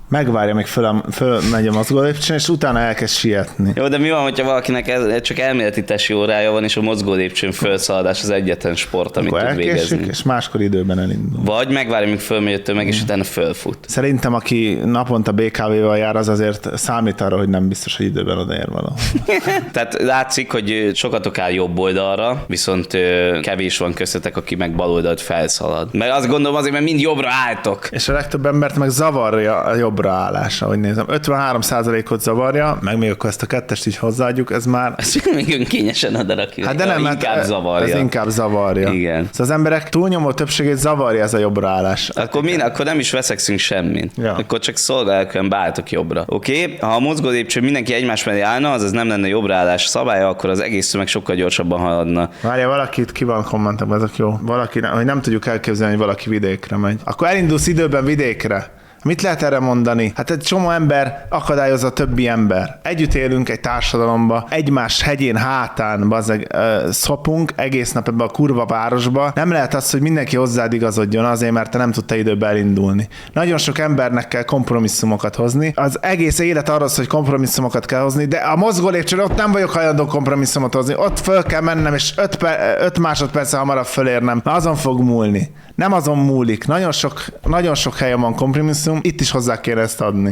megvárja, még föl, fölmegy a mozgólépcsőn, és utána elkezd sietni. Jó, de mi van, hogyha valakinek ez, csak elméleti tesi órája van, és a mozgólépcsőn fölszaladás az egyetlen sport, amit Akkor tud végezni. és máskor időben elindul. Vagy megvárja, míg fölmegy a tömeg, és utána fölfut. Szerintem, aki naponta bé ká véval jár, az azért számít arra, hogy nem biztos, hogy időben odaér valahol. Tehát látszik, hogy sokatok áll jobb oldalra, viszont kevés van köztetek, aki meg bal oldalt felszalad. Meg azt gondolom azért, mert mind jobbra álltok. És a legtöbb embert meg zavarja a jobbra állása, hogy nézem. ötvenhárom százalékot zavarja, meg még akkor ezt a kettest így hozzáadjuk, ez már... Ezt még önkényesen odarakjuk. Hát de nem, inkább zavarja. Ez inkább zavarja. Igen. Szóval az emberek túlnyomó többségét zavarja ez a jobbra állás. Akkor mi? Akkor nem is veszekszünk semmit. Ja. Akkor csak szolgálatosan beálltok jobbra. Oké? Okay? Ha a mozgólépcsőn mindenki egymás mellé állna, azaz nem lenne jobbra állás szabálya, akkor az egész tömeg sokkal gyorsabban haladna. Várja, valakit ki van kommentem, ezek jó. Valaki, hogy nem tudjuk elképzelni, hogy valaki vidékre megy. Akkor elindulsz időben vidékre. Mit lehet erre mondani? Hát egy csomó ember akadályozza a többi ember. Együtt élünk egy társadalomba, egymás hegyén, hátán bazzeg, uh, szopunk egész nap ebbe a kurva városba. Nem lehet az, hogy mindenki hozzád igazodjon azért, mert te nem tudta időben elindulni. Nagyon sok embernek kell kompromisszumokat hozni. Az egész élet arról, hogy kompromisszumokat kell hozni, de a mozgólépcsőn ott nem vagyok hajlandó kompromisszumot hozni. Ott föl kell mennem, és öt másodperc hamarabb fölérnem. Azon fog múlni. Nem azon múlik. Nagyon sok, nagyon sok helyen van kompromisszum, itt is hozzá kéne ezt adni.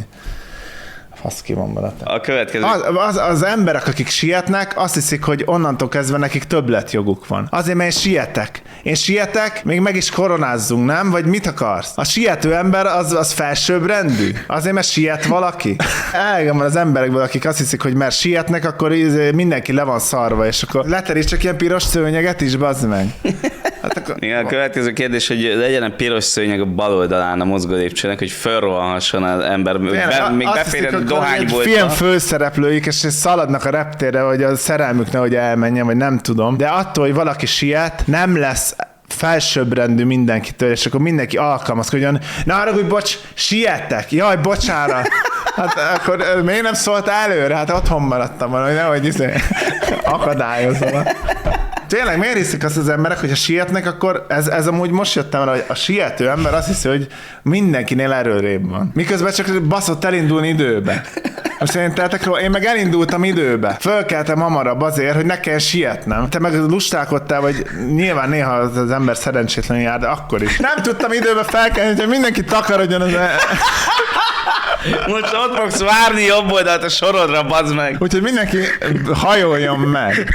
Fasz ki van vele. A következő... Az, az, az emberek, akik sietnek, azt hiszik, hogy onnantól kezdve nekik többletjoguk van. Azért, mert én sietek. Én sietek, még meg is koronázzunk, nem? Vagy mit akarsz? A siető ember az, az felsőbbrendű? Azért, mert siet valaki? Elgem van az emberekből, akik azt hiszik, hogy mert sietnek, akkor mindenki le van szarva, és akkor leterít csak ilyen piros szőnyeget is, bazd meg. Hát akkor... Igen, a következő kérdés, hogy legyen egy piros szőnyeg a bal oldalán a mozgólépcsőnek, hogy fölrohanhasson az ember, be, még beférjen dohányboltba. Film főszereplőik, és szaladnak a reptérre, hogy a szerelmük nehogy elmenjen, vagy nem tudom. De attól, hogy valaki siet, nem lesz felsőbbrendű mindenkitől, és akkor mindenki alkalmazkodjon. Na arra, hogy bocs, sietek, jaj, bocsára. Hát akkor miért nem szólt előre? Hát otthon maradtam volna, hogy nehogy izé, akadályozom. Tényleg, miért hiszik azt az emberek, hogy ha sietnek, akkor ez, ez amúgy most jöttem rá, hogy a siető ember azt hiszi, hogy mindenkinél erőrébb van. Miközben csak baszott elindulni időbe. Most én tehetek róla, én meg elindultam időbe. Fölkeltem hamarabb azért, hogy ne kell sietnem. Te meg lustálkodtál, vagy nyilván néha az ember szerencsétlenül jár, de akkor is. Nem tudtam időbe felkelni, hogy mindenki takarodjon az el... Most ott fogsz várni jobb oldalt a sorodra, bazd meg. Úgyhogy mindenki hajoljon meg.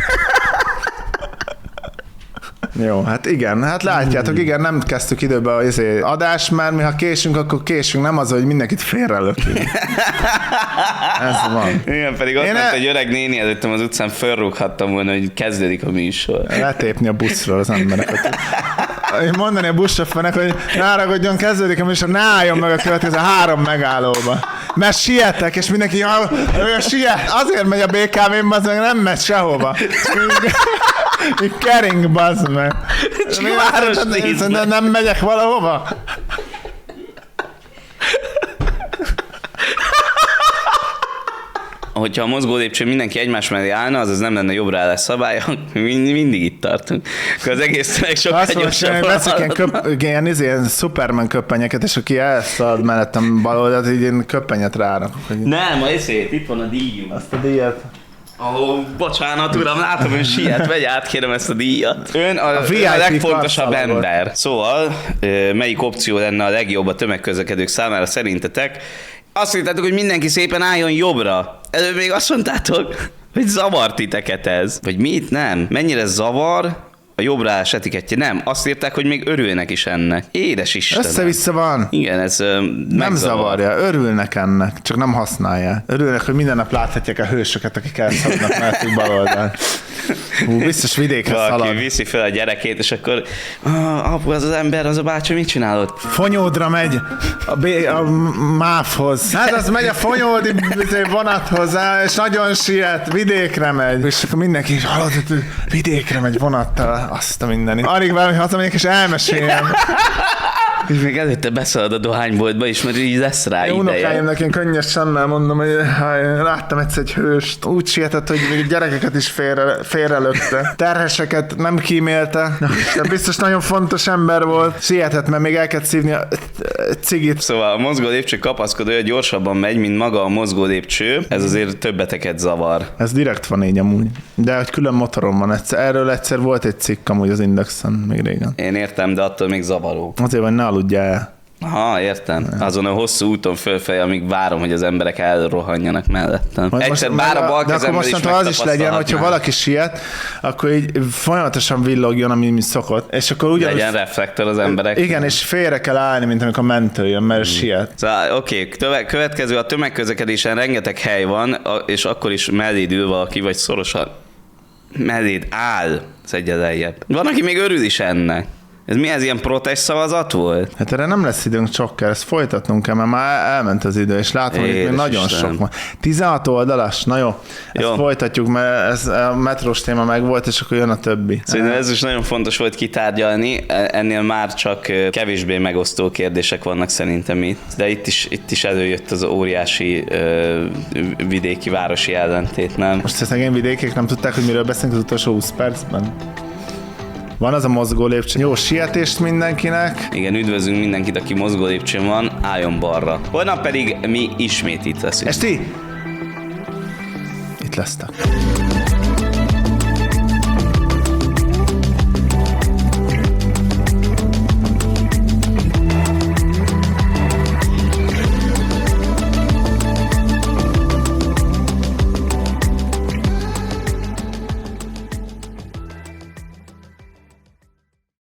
Jó, hát igen, hát látjátok, igen, nem kezdtük időbe az adást, mert mi ha késünk, akkor késünk, nem az, hogy mindenkit félrelökünk. Ez van. Igen, pedig ott Én ment e... egy öreg néni előttem az utcán, fölrúghattam volna, hogy kezdődik a műsor. Letépni a buszról az embereket. Én mondani a buszsofőrnek, hogy ne haragudjon, kezdődik a műsor, ne álljon meg a következő három megállóba. Mert sietek, és mindenki ja, siet, azért megy a bé ká vén, az meg nem megy sehova. Így kering, bazd meg. Nem, nem megyek valahova? Hogyha a mozgólépcsőn mindenki egymás mellé állna, azaz nem lenne jobbra állás szabálya, mind, mindig itt tartunk. Akkor az egész meg sokkal gyorsabban. Veszek ilyen, köp, ilyen, ilyen Superman köppenyeket, és aki elszalad mellettem bal oldalt, így én köppenyet rárakok. Nem, a eszét, itt van a díjunk. Azt a díjat. Ó, oh, bocsánat, uram, látom, ön siet, vegy át, kérem ezt a díjat. Ön a, a, ön a legfontosabb ember. Volt. Szóval, melyik opció lenne a legjobb a tömegközlekedők számára szerintetek? Azt mondtátok, hogy mindenki szépen álljon jobbra. Előbb még azt mondtátok, hogy zavar titeket ez. Vagy mit? Nem. Mennyire zavar a jobbrállás etikettje? Nem. Azt írták, hogy még örülnek is ennek. Édes Istenem. Össze-vissza van. Igen, ez uh, nem zavarja. Örülnek ennek, csak nem használják. Örülnek, hogy minden nap láthatják a hősöket, akik elszaladnak mellettük bal oldal. Hú, biztos vidékre valaki szalad. viszi fel a gyerekét, és akkor ah, apu, az az ember, az a bácsi, mit csinálod? Fonyódra megy a, B- a mávhoz. Hát az megy a fonyódi vonathoz, és nagyon siet, vidékre megy. És akkor mindenki is hallod, hogy vidékre megy vonattal, azt a mindenit. Alig valami hazamegyek, és elmeséljem. És még előtte beszalad a dohányboltba is, mert így lesz rá Én ideje. unokáimnak én könnyes szemmel mondom, hogy háj, láttam egyszer egy hőst, úgy sietett, hogy még gyerekeket is félre, félrelökte. Terheseket nem kímélte, de biztos nagyon fontos ember volt. Sietett, mert még el kellett szívni a cigit. Szóval a mozgó lépcső kapaszkodója gyorsabban megy, mint maga a mozgó lépcső. Ez azért többeteket zavar. Ez direkt van így amúgy. De hogy külön motorom van egyszer. Erről egyszer volt egy cikk amúgy az Indexen még régen. Én értem, de attól még zavaró. Azért, hogy ne aludjál el. Aha, értem. Azon a hosszú úton fölfelé, amíg várom, hogy az emberek elrohanjanak mellettem. Majd Egyszer most- bár a de bal akkor kezemmel is mostantól az is legyen, hogyha megtapasztalhatnám. valaki siet, akkor így folyamatosan villogjon, ami mi szokott. És akkor ugyanúgy... Legyen reflektor az emberek. Igen, és félre kell állni, mint amikor a mentő jön, mert hmm. siet. Szóval, oké, okay, következő, a tömegközlekedésen rengeteg hely van, a- és akkor is melléd ül valaki, vagy szorosan melléd áll, szedje lejjebb. Van, aki még örül is ennek. Ez mi, ez ilyen protest szavazat volt? Hát erre nem lesz időnk sokkal, ezt folytatnunk kell, mert már elment az idő, és látom, hogy itt még Édes nagyon Istenem. sok van. tizenhat oldalas? Na jó, ezt Jó. folytatjuk, mert ez a metrós téma megvolt, és akkor jön a többi. Szerintem ez is nagyon fontos volt kitárgyalni, ennél már csak kevésbé megosztó kérdések vannak szerintem itt, de itt is, itt is előjött az óriási ö, vidéki városi ellentét, nem? Most ezt szegény vidékiek nem tudták, hogy miről beszélünk az utolsó húsz percben. Van az a mozgó lépcső. Jó sietést mindenkinek. Igen, üdvözlünk mindenkit, aki mozgó lépcsőn van, álljon balra. Holnap pedig mi ismét itt leszünk. És ti? Itt lesztek.